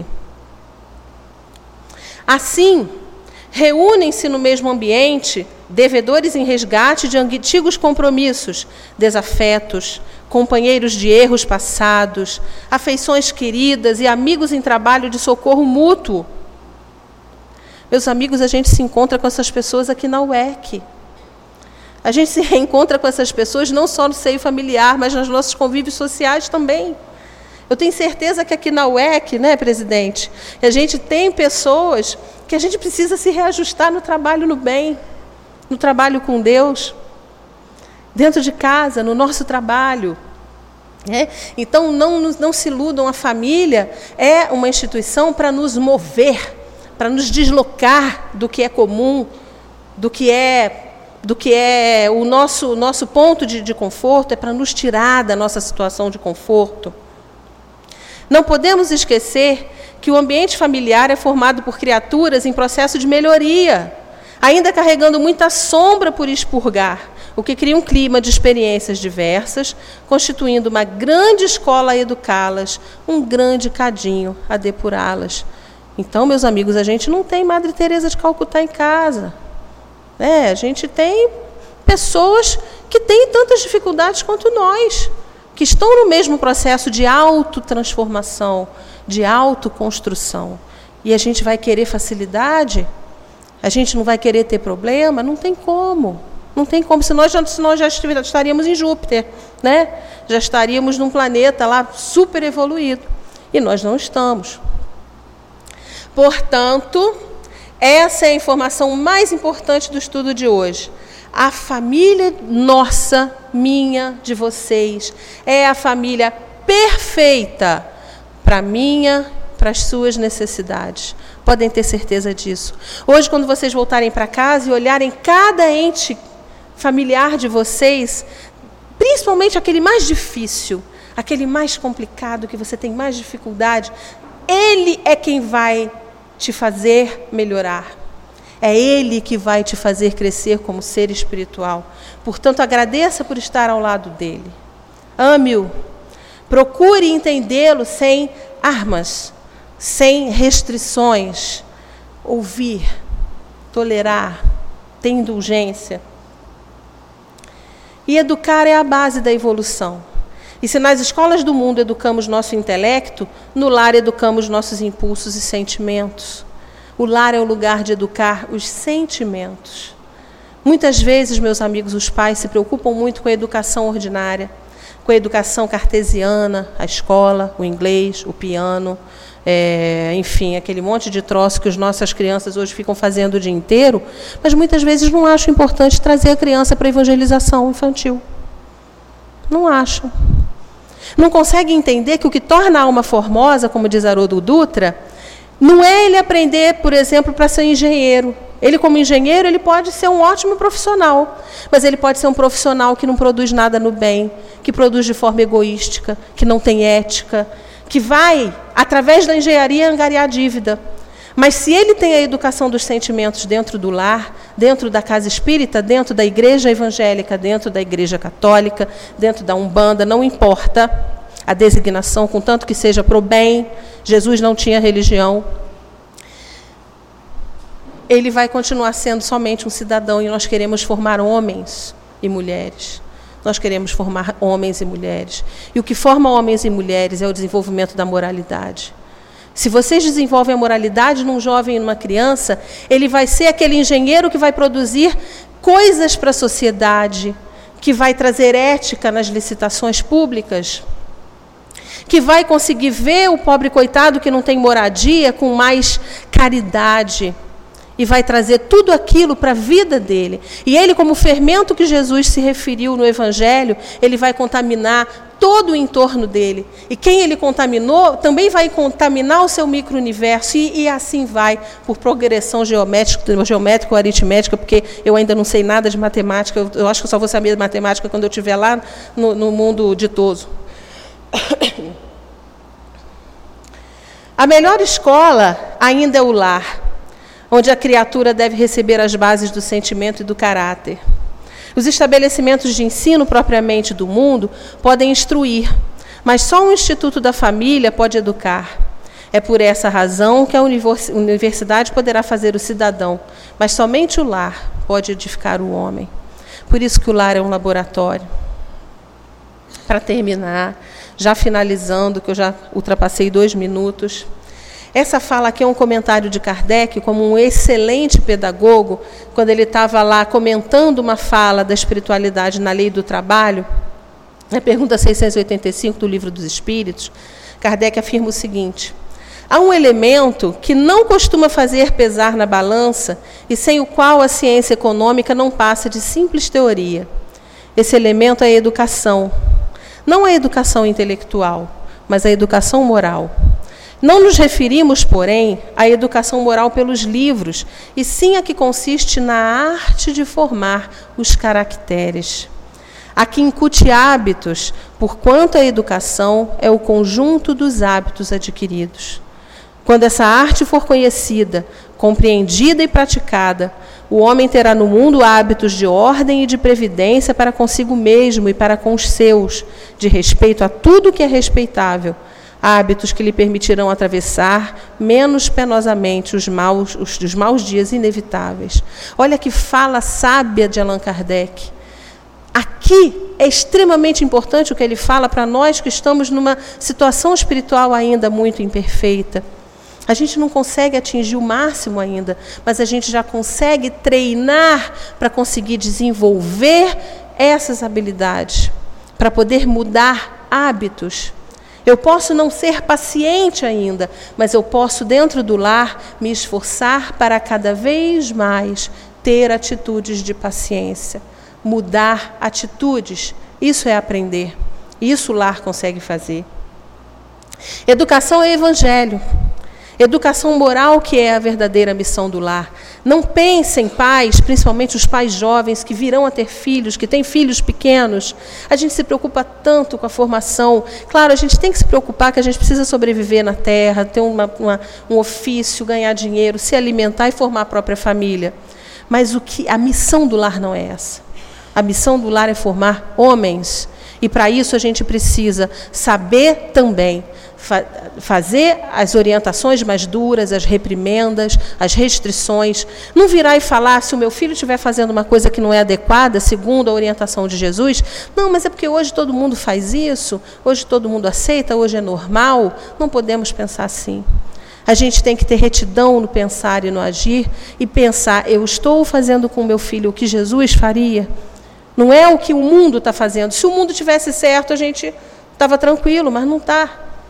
[SPEAKER 3] Assim, reúnem-se no mesmo ambiente devedores em resgate de antigos compromissos, desafetos, companheiros de erros passados, afeições queridas e amigos em trabalho de socorro mútuo. Meus amigos, a gente se encontra com essas pessoas aqui na U E C. A gente se reencontra com essas pessoas não só no seio familiar, mas nos nossos convívios sociais também. Eu tenho certeza que aqui na U E C, né, presidente, a gente tem pessoas que a gente precisa se reajustar no trabalho no bem, no trabalho com Deus, dentro de casa, no nosso trabalho. É? Então, não, não se iludam, a família é uma instituição para nos mover, para nos deslocar do que é comum, do que é, do que é o nosso, nosso ponto de, de conforto, é para nos tirar da nossa situação de conforto. Não podemos esquecer que o ambiente familiar é formado por criaturas em processo de melhoria, ainda carregando muita sombra por expurgar, o que cria um clima de experiências diversas, constituindo uma grande escola a educá-las, um grande cadinho a depurá-las. Então, meus amigos, a gente não tem Madre Teresa de Calcutá em casa. É, a gente tem pessoas que têm tantas dificuldades quanto nós, que estão no mesmo processo de autotransformação, de autoconstrução. E a gente vai querer facilidade? A gente não vai querer ter problema? Não tem como. Não tem como, senão, já, senão já estaríamos em Júpiter, né? Já estaríamos num planeta lá super evoluído. E nós não estamos. Portanto, essa é a informação mais importante do estudo de hoje. A família nossa, minha, de vocês, é a família perfeita para minha, para as suas necessidades. Podem ter certeza disso. Hoje, quando vocês voltarem para casa e olharem cada ente familiar de vocês, principalmente aquele mais difícil, aquele mais complicado, que você tem mais dificuldade, ele é quem vai te fazer melhorar. É ele que vai te fazer crescer como ser espiritual. Portanto, agradeça por estar ao lado dele. Ame-o. Procure entendê-lo sem armas, sem restrições. Ouvir, tolerar, ter indulgência. E educar é a base da evolução. E se nas escolas do mundo educamos nosso intelecto, no lar educamos nossos impulsos e sentimentos. O lar é o lugar de educar os sentimentos. Muitas vezes, meus amigos, os pais se preocupam muito com a educação ordinária, com a educação cartesiana, a escola, o inglês, o piano, é, enfim, aquele monte de troço que as nossas crianças hoje ficam fazendo o dia inteiro, mas muitas vezes não acham importante trazer a criança para a evangelização infantil. Não acham. Não conseguem entender que o que torna a alma formosa, como diz Haroldo Dutra, não é ele aprender, por exemplo, para ser engenheiro. Ele, como engenheiro, ele pode ser um ótimo profissional, mas ele pode ser um profissional que não produz nada no bem, que produz de forma egoística, que não tem ética, que vai, através da engenharia, angariar dívida. Mas se ele tem a educação dos sentimentos dentro do lar, dentro da casa espírita, dentro da igreja evangélica, dentro da igreja católica, dentro da Umbanda, não importa a designação, contanto que seja para o bem, Jesus não tinha religião, ele vai continuar sendo somente um cidadão, e nós queremos formar homens e mulheres. Nós queremos formar homens e mulheres. E o que forma homens e mulheres é o desenvolvimento da moralidade. Se vocês desenvolvem a moralidade num jovem e numa criança, ele vai ser aquele engenheiro que vai produzir coisas para a sociedade, que vai trazer ética nas licitações públicas, que vai conseguir ver o pobre coitado que não tem moradia com mais caridade, e vai trazer tudo aquilo para a vida dele. E ele, como fermento que Jesus se referiu no Evangelho, ele vai contaminar todo o entorno dele. E quem ele contaminou também vai contaminar o seu micro-universo, e, e assim vai, por progressão geométrica, geométrica ou aritmética, porque eu ainda não sei nada de matemática, eu, eu acho que eu só vou saber matemática quando eu estiver lá no, no mundo ditoso. A melhor escola ainda é o lar, onde a criatura deve receber as bases do sentimento e do caráter. Os estabelecimentos de ensino propriamente do mundo podem instruir, mas só um instituto da família pode educar. É por essa razão que a universidade poderá fazer o cidadão, mas somente o lar pode edificar o homem. Por isso que o lar é um laboratório. Para terminar, já finalizando, que eu já ultrapassei dois minutos, essa fala aqui é um comentário de Kardec, como um excelente pedagogo, quando ele estava lá comentando uma fala da espiritualidade na lei do trabalho, na pergunta seiscentos e oitenta e cinco do Livro dos Espíritos, Kardec afirma o seguinte: há um elemento que não costuma fazer pesar na balança e sem o qual a ciência econômica não passa de simples teoria. Esse elemento é a educação. Não a educação intelectual, mas a educação moral. Não nos referimos, porém, à educação moral pelos livros, e sim a que consiste na arte de formar os caracteres. A que incute hábitos, porquanto a educação é o conjunto dos hábitos adquiridos. Quando essa arte for conhecida, compreendida e praticada, o homem terá no mundo hábitos de ordem e de previdência para consigo mesmo e para com os seus, de respeito a tudo que é respeitável, hábitos que lhe permitirão atravessar menos penosamente os maus, os, os maus dias inevitáveis. Olha que fala sábia de Allan Kardec. Aqui é extremamente importante o que ele fala para nós que estamos numa situação espiritual ainda muito imperfeita. A gente não consegue atingir o máximo ainda, mas a gente já consegue treinar para conseguir desenvolver essas habilidades, para poder mudar hábitos. Eu posso não ser paciente ainda, mas eu posso, dentro do lar, me esforçar para cada vez mais ter atitudes de paciência. Mudar atitudes, isso é aprender. Isso o lar consegue fazer. Educação é evangelho. Educação moral que é a verdadeira missão do lar. Não pensem, pais, principalmente os pais jovens que virão a ter filhos, que têm filhos pequenos. A gente se preocupa tanto com a formação. Claro, a gente tem que se preocupar que a gente precisa sobreviver na terra, ter uma, uma, um ofício, ganhar dinheiro, se alimentar e formar a própria família. Mas o que, a missão do lar não é essa. A missão do lar é formar homens. E para isso a gente precisa saber também fa- fazer as orientações mais duras, as reprimendas, as restrições. Não virar e falar, se o meu filho estiver fazendo uma coisa que não é adequada, segundo a orientação de Jesus, não, mas é porque hoje todo mundo faz isso, hoje todo mundo aceita, hoje é normal. Não podemos pensar assim. A gente tem que ter retidão no pensar e no agir e pensar, eu estou fazendo com o meu filho o que Jesus faria? Não é o que o mundo está fazendo. Se o mundo tivesse certo, a gente estava tranquilo, mas não está.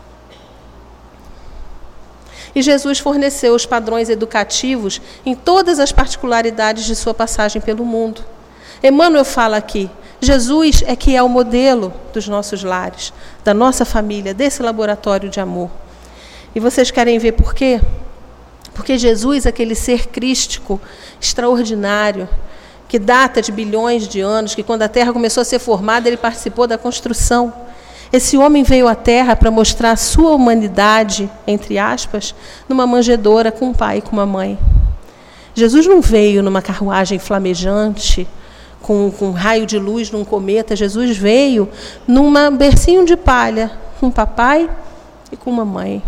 [SPEAKER 3] E Jesus forneceu os padrões educativos em todas as particularidades de sua passagem pelo mundo. Emmanuel fala aqui, Jesus é que é o modelo dos nossos lares, da nossa família, desse laboratório de amor. E vocês querem ver por quê? Porque Jesus é aquele ser crístico, extraordinário, que data de bilhões de anos, que quando a Terra começou a ser formada, ele participou da construção. Esse homem veio à Terra para mostrar a sua humanidade, entre aspas, numa manjedoura com um pai e com uma mãe. Jesus não veio numa carruagem flamejante, com, com um raio de luz num cometa. Jesus veio num bercinho de palha, com um papai e com uma mãe.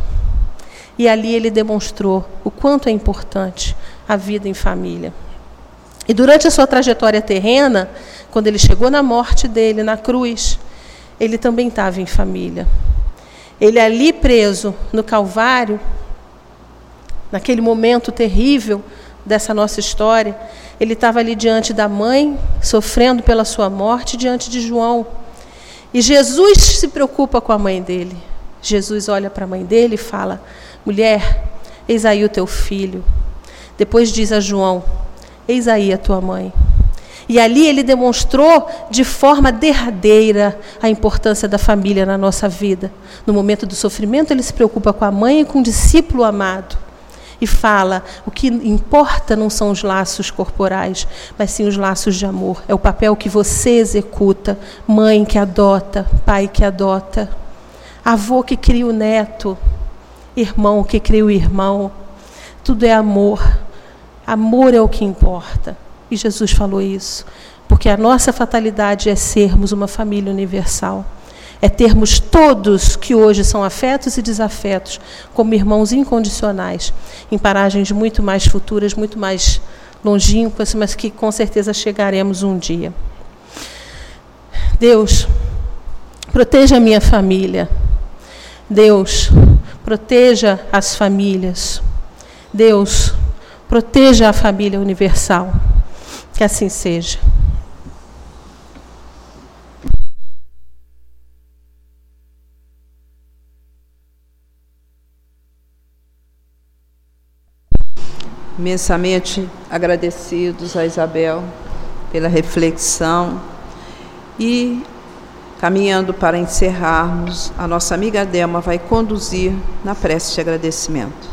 [SPEAKER 3] E ali ele demonstrou o quanto é importante a vida em família. E durante a sua trajetória terrena, quando ele chegou na morte dele, na cruz, ele também estava em família. Ele ali preso no Calvário, naquele momento terrível dessa nossa história, ele estava ali diante da mãe, sofrendo pela sua morte, diante de João. E Jesus se preocupa com a mãe dele. Jesus olha para a mãe dele e fala, mulher, eis aí o teu filho. Depois diz a João, eis aí a tua mãe. E ali ele demonstrou de forma derradeira a importância da família na nossa vida. No momento do sofrimento, ele se preocupa com a mãe e com o discípulo amado. E fala, o que importa não são os laços corporais, mas sim os laços de amor. É o papel que você executa, mãe que adota, pai que adota, avô que cria o neto, irmão que cria o irmão. Tudo é amor. Amor é o que importa. E Jesus falou isso. Porque a nossa fatalidade é sermos uma família universal. É termos todos que hoje são afetos e desafetos, como irmãos incondicionais, em paragens muito mais futuras, muito mais longínquas, mas que com certeza chegaremos um dia. Deus, proteja a minha família. Deus, proteja as famílias. Deus, proteja a família universal. Que assim seja.
[SPEAKER 2] Imensamente agradecidos a Isabel pela reflexão e, caminhando para encerrarmos, a nossa amiga Delma vai conduzir na prece de agradecimento.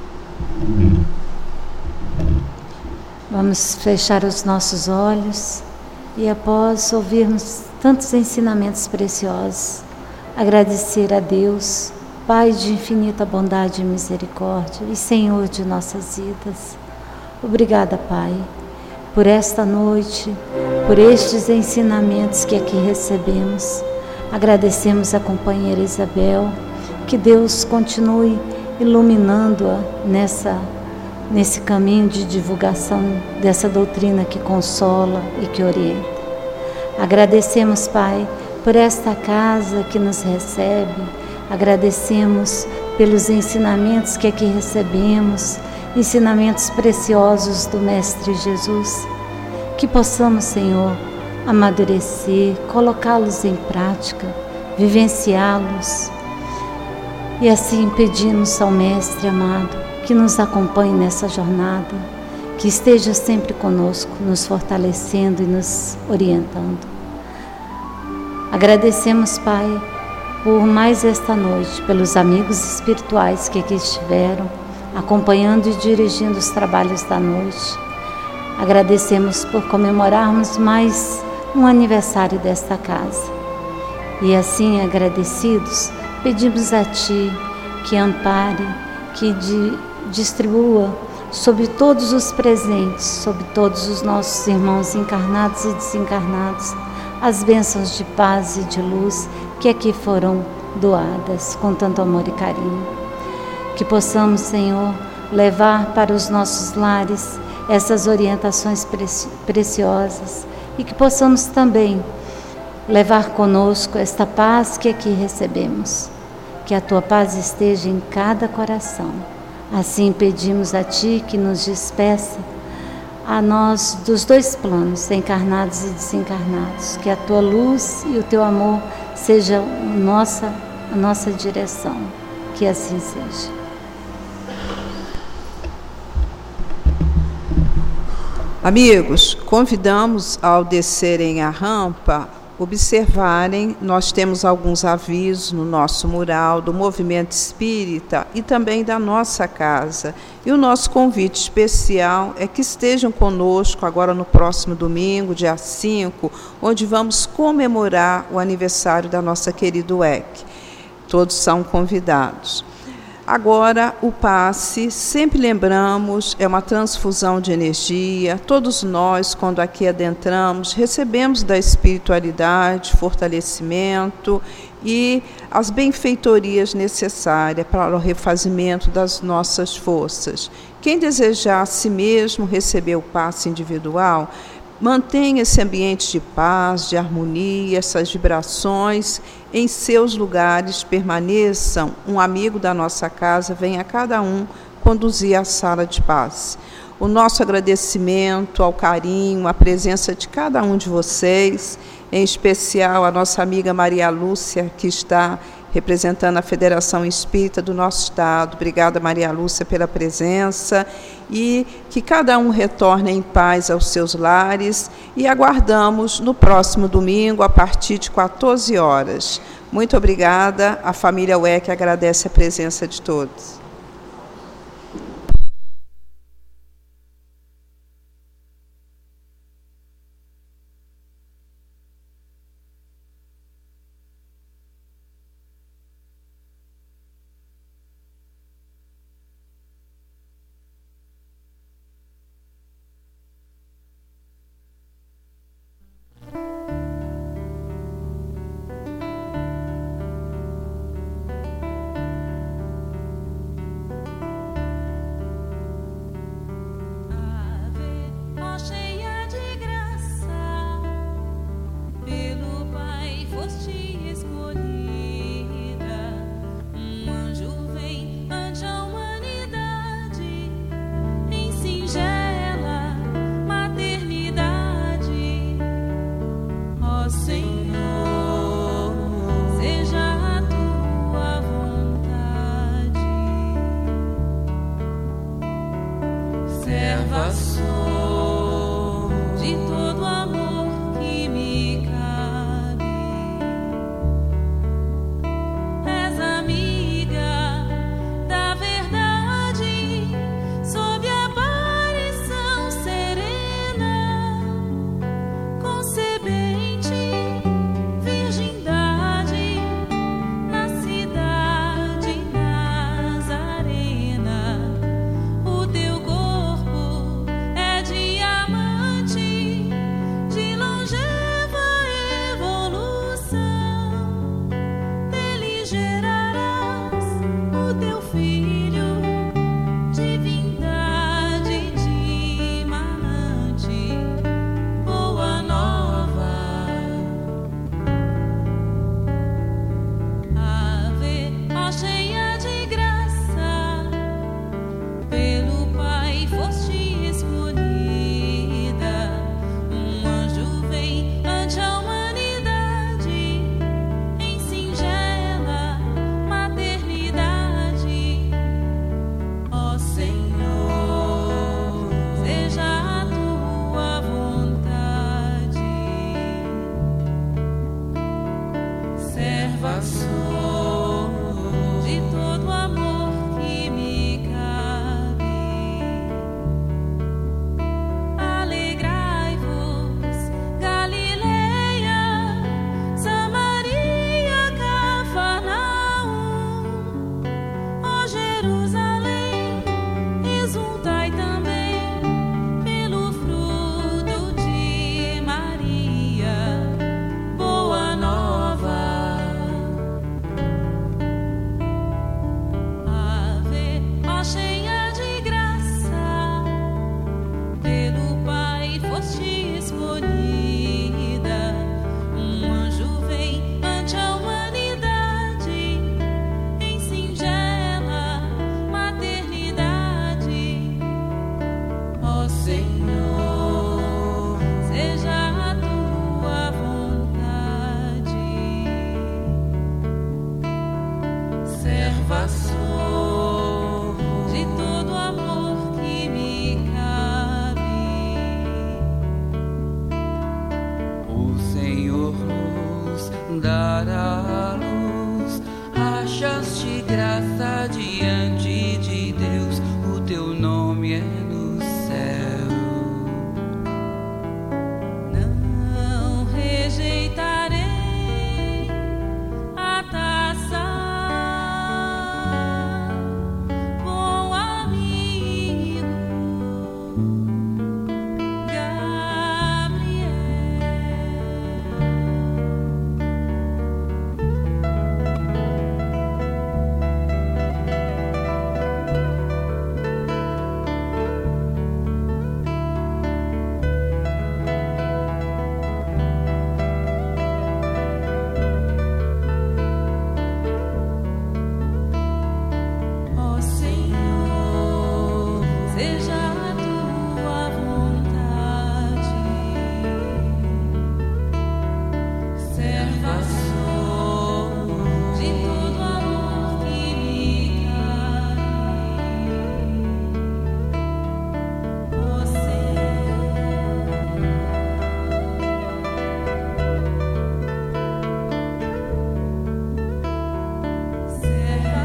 [SPEAKER 4] Vamos fechar os nossos olhos e, após ouvirmos tantos ensinamentos preciosos, agradecer a Deus, Pai de infinita bondade e misericórdia e Senhor de nossas vidas. Obrigada, Pai, por esta noite, por estes ensinamentos que aqui recebemos. Agradecemos a companheira Isabel, que Deus continue iluminando-a nessa, nesse caminho de divulgação dessa doutrina que consola e que orienta. Agradecemos, Pai, por esta casa que nos recebe, agradecemos pelos ensinamentos que aqui recebemos, ensinamentos preciosos do Mestre Jesus, que possamos, Senhor, amadurecer, colocá-los em prática, vivenciá-los. E assim pedimos ao Mestre amado que nos acompanhe nessa jornada, que esteja sempre conosco, nos fortalecendo e nos orientando. Agradecemos, Pai, por mais esta noite, pelos amigos espirituais que aqui estiveram, acompanhando e dirigindo os trabalhos da noite. Agradecemos por comemorarmos mais um aniversário desta casa. E assim, agradecidos, pedimos a Ti que ampare, que di- distribua sobre todos os presentes, sobre todos os nossos irmãos encarnados e desencarnados, as bênçãos de paz e de luz que aqui foram doadas com tanto amor e carinho. Que possamos, Senhor, levar para os nossos lares essas orientações preci- preciosas e que possamos também levar conosco esta paz que aqui recebemos. Que a Tua paz esteja em cada coração. Assim pedimos a Ti que nos despeça a nós dos dois planos, encarnados e desencarnados. Que a Tua luz e o Teu amor sejam nossa, a nossa direção. Que assim seja.
[SPEAKER 2] Amigos, convidamos ao descerem a rampa, observarem, nós temos alguns avisos no nosso mural do Movimento Espírita e também da nossa casa. E o nosso convite especial é que estejam conosco agora no próximo domingo, dia cinco, onde vamos comemorar o aniversário da nossa querida U E C. Todos são convidados. Agora, o passe, sempre lembramos, é uma transfusão de energia. Todos nós, quando aqui adentramos, recebemos da espiritualidade, fortalecimento e as benfeitorias necessárias para o refazimento das nossas forças. Quem desejar a si mesmo receber o passe individual, mantenha esse ambiente de paz, de harmonia, essas vibrações em seus lugares, permaneçam. Um amigo da nossa casa venha cada um conduzir a sala de paz. O nosso agradecimento ao carinho, à presença de cada um de vocês, em especial a nossa amiga Maria Lúcia, que está representando a Federação Espírita do nosso estado. Obrigada, Maria Lúcia, pela presença, e que cada um retorne em paz aos seus lares, e aguardamos no próximo domingo, a partir de quatorze horas. Muito obrigada, a família U E C agradece a presença de todos.
[SPEAKER 1] serva sou de todo amor que me cabe. O Senhor nos dará a luz, achaste graça diante de Deus, o teu nome é no céu. Não rejeitarei a taça, bom amigo Gabriel. Ó Senhor, seja a tua vontade, serva sou de todo amor que me cabe. Ó Senhor, serva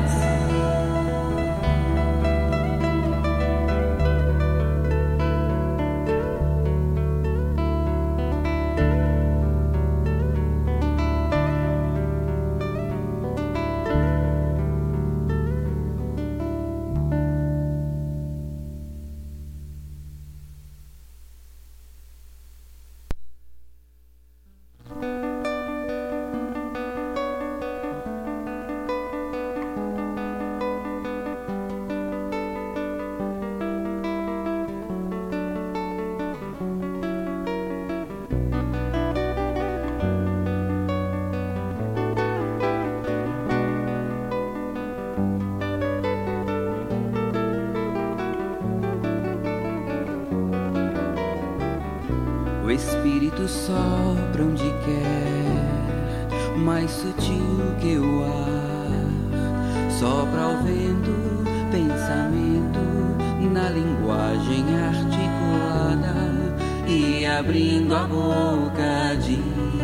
[SPEAKER 1] O Espírito sopra onde quer, mais sutil que o ar, sopra ao vento, pensamento, na linguagem articulada, e abrindo a boca dizes,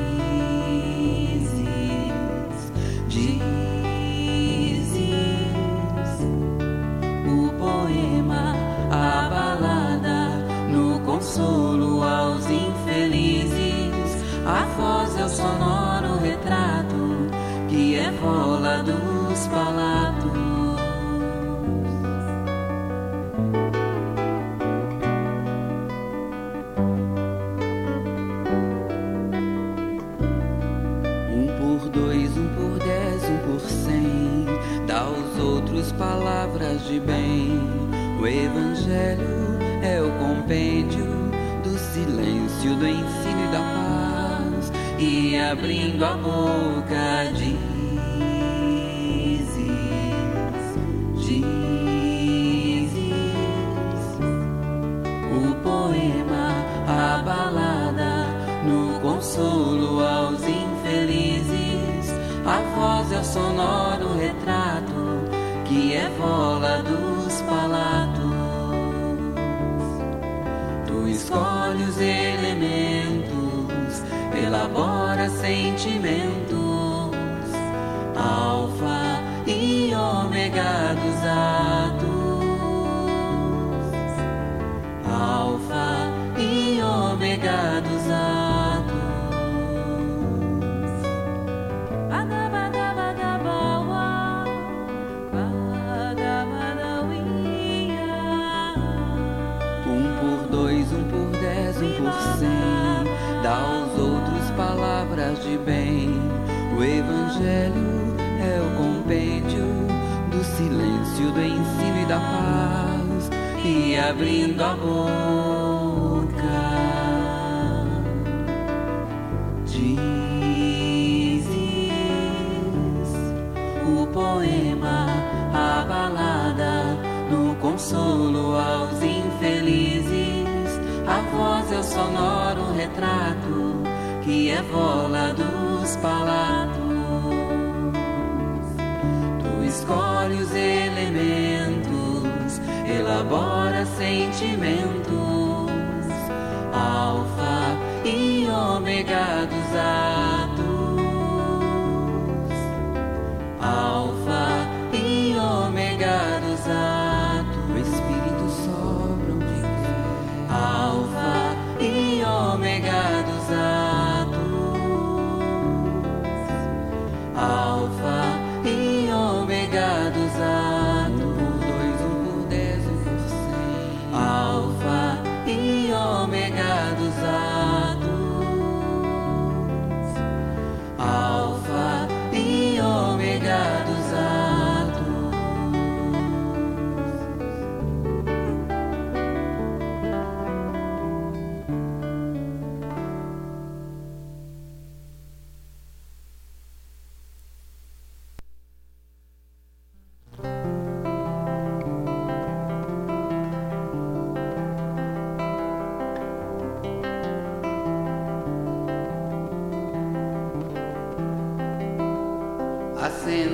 [SPEAKER 1] dizes o poema, a balada, no consolo aos infelizes, a voz é o sonoro retrato que evola dos palatos. Um por dois, um por dez, um por cem, dá aos outros palavras de bem. O Evangelho é o compêndio do silêncio, do ensino e da paz, e abrindo a boca dizes, dizes o poema, a balada, no consolo aos infelizes, a voz é o sonoro retrato que evola dos palatos. Tu escolhe os elementos, elabora sentimentos, alfa e ômega dos atos, alfa e ômega dos atos. Um por dois, um por dez, um por cem, dá aos outros palavras de bem. O Evangelho é o compêndio do silêncio, do ensino e da paz, e abrindo a boca dizes o poema, a balada, no consolo aos infelizes, a voz é o sonoro retrato que evola dos palatos. Tu escolhe os elementos, elabora sentimentos, alfa e ômega dos astros.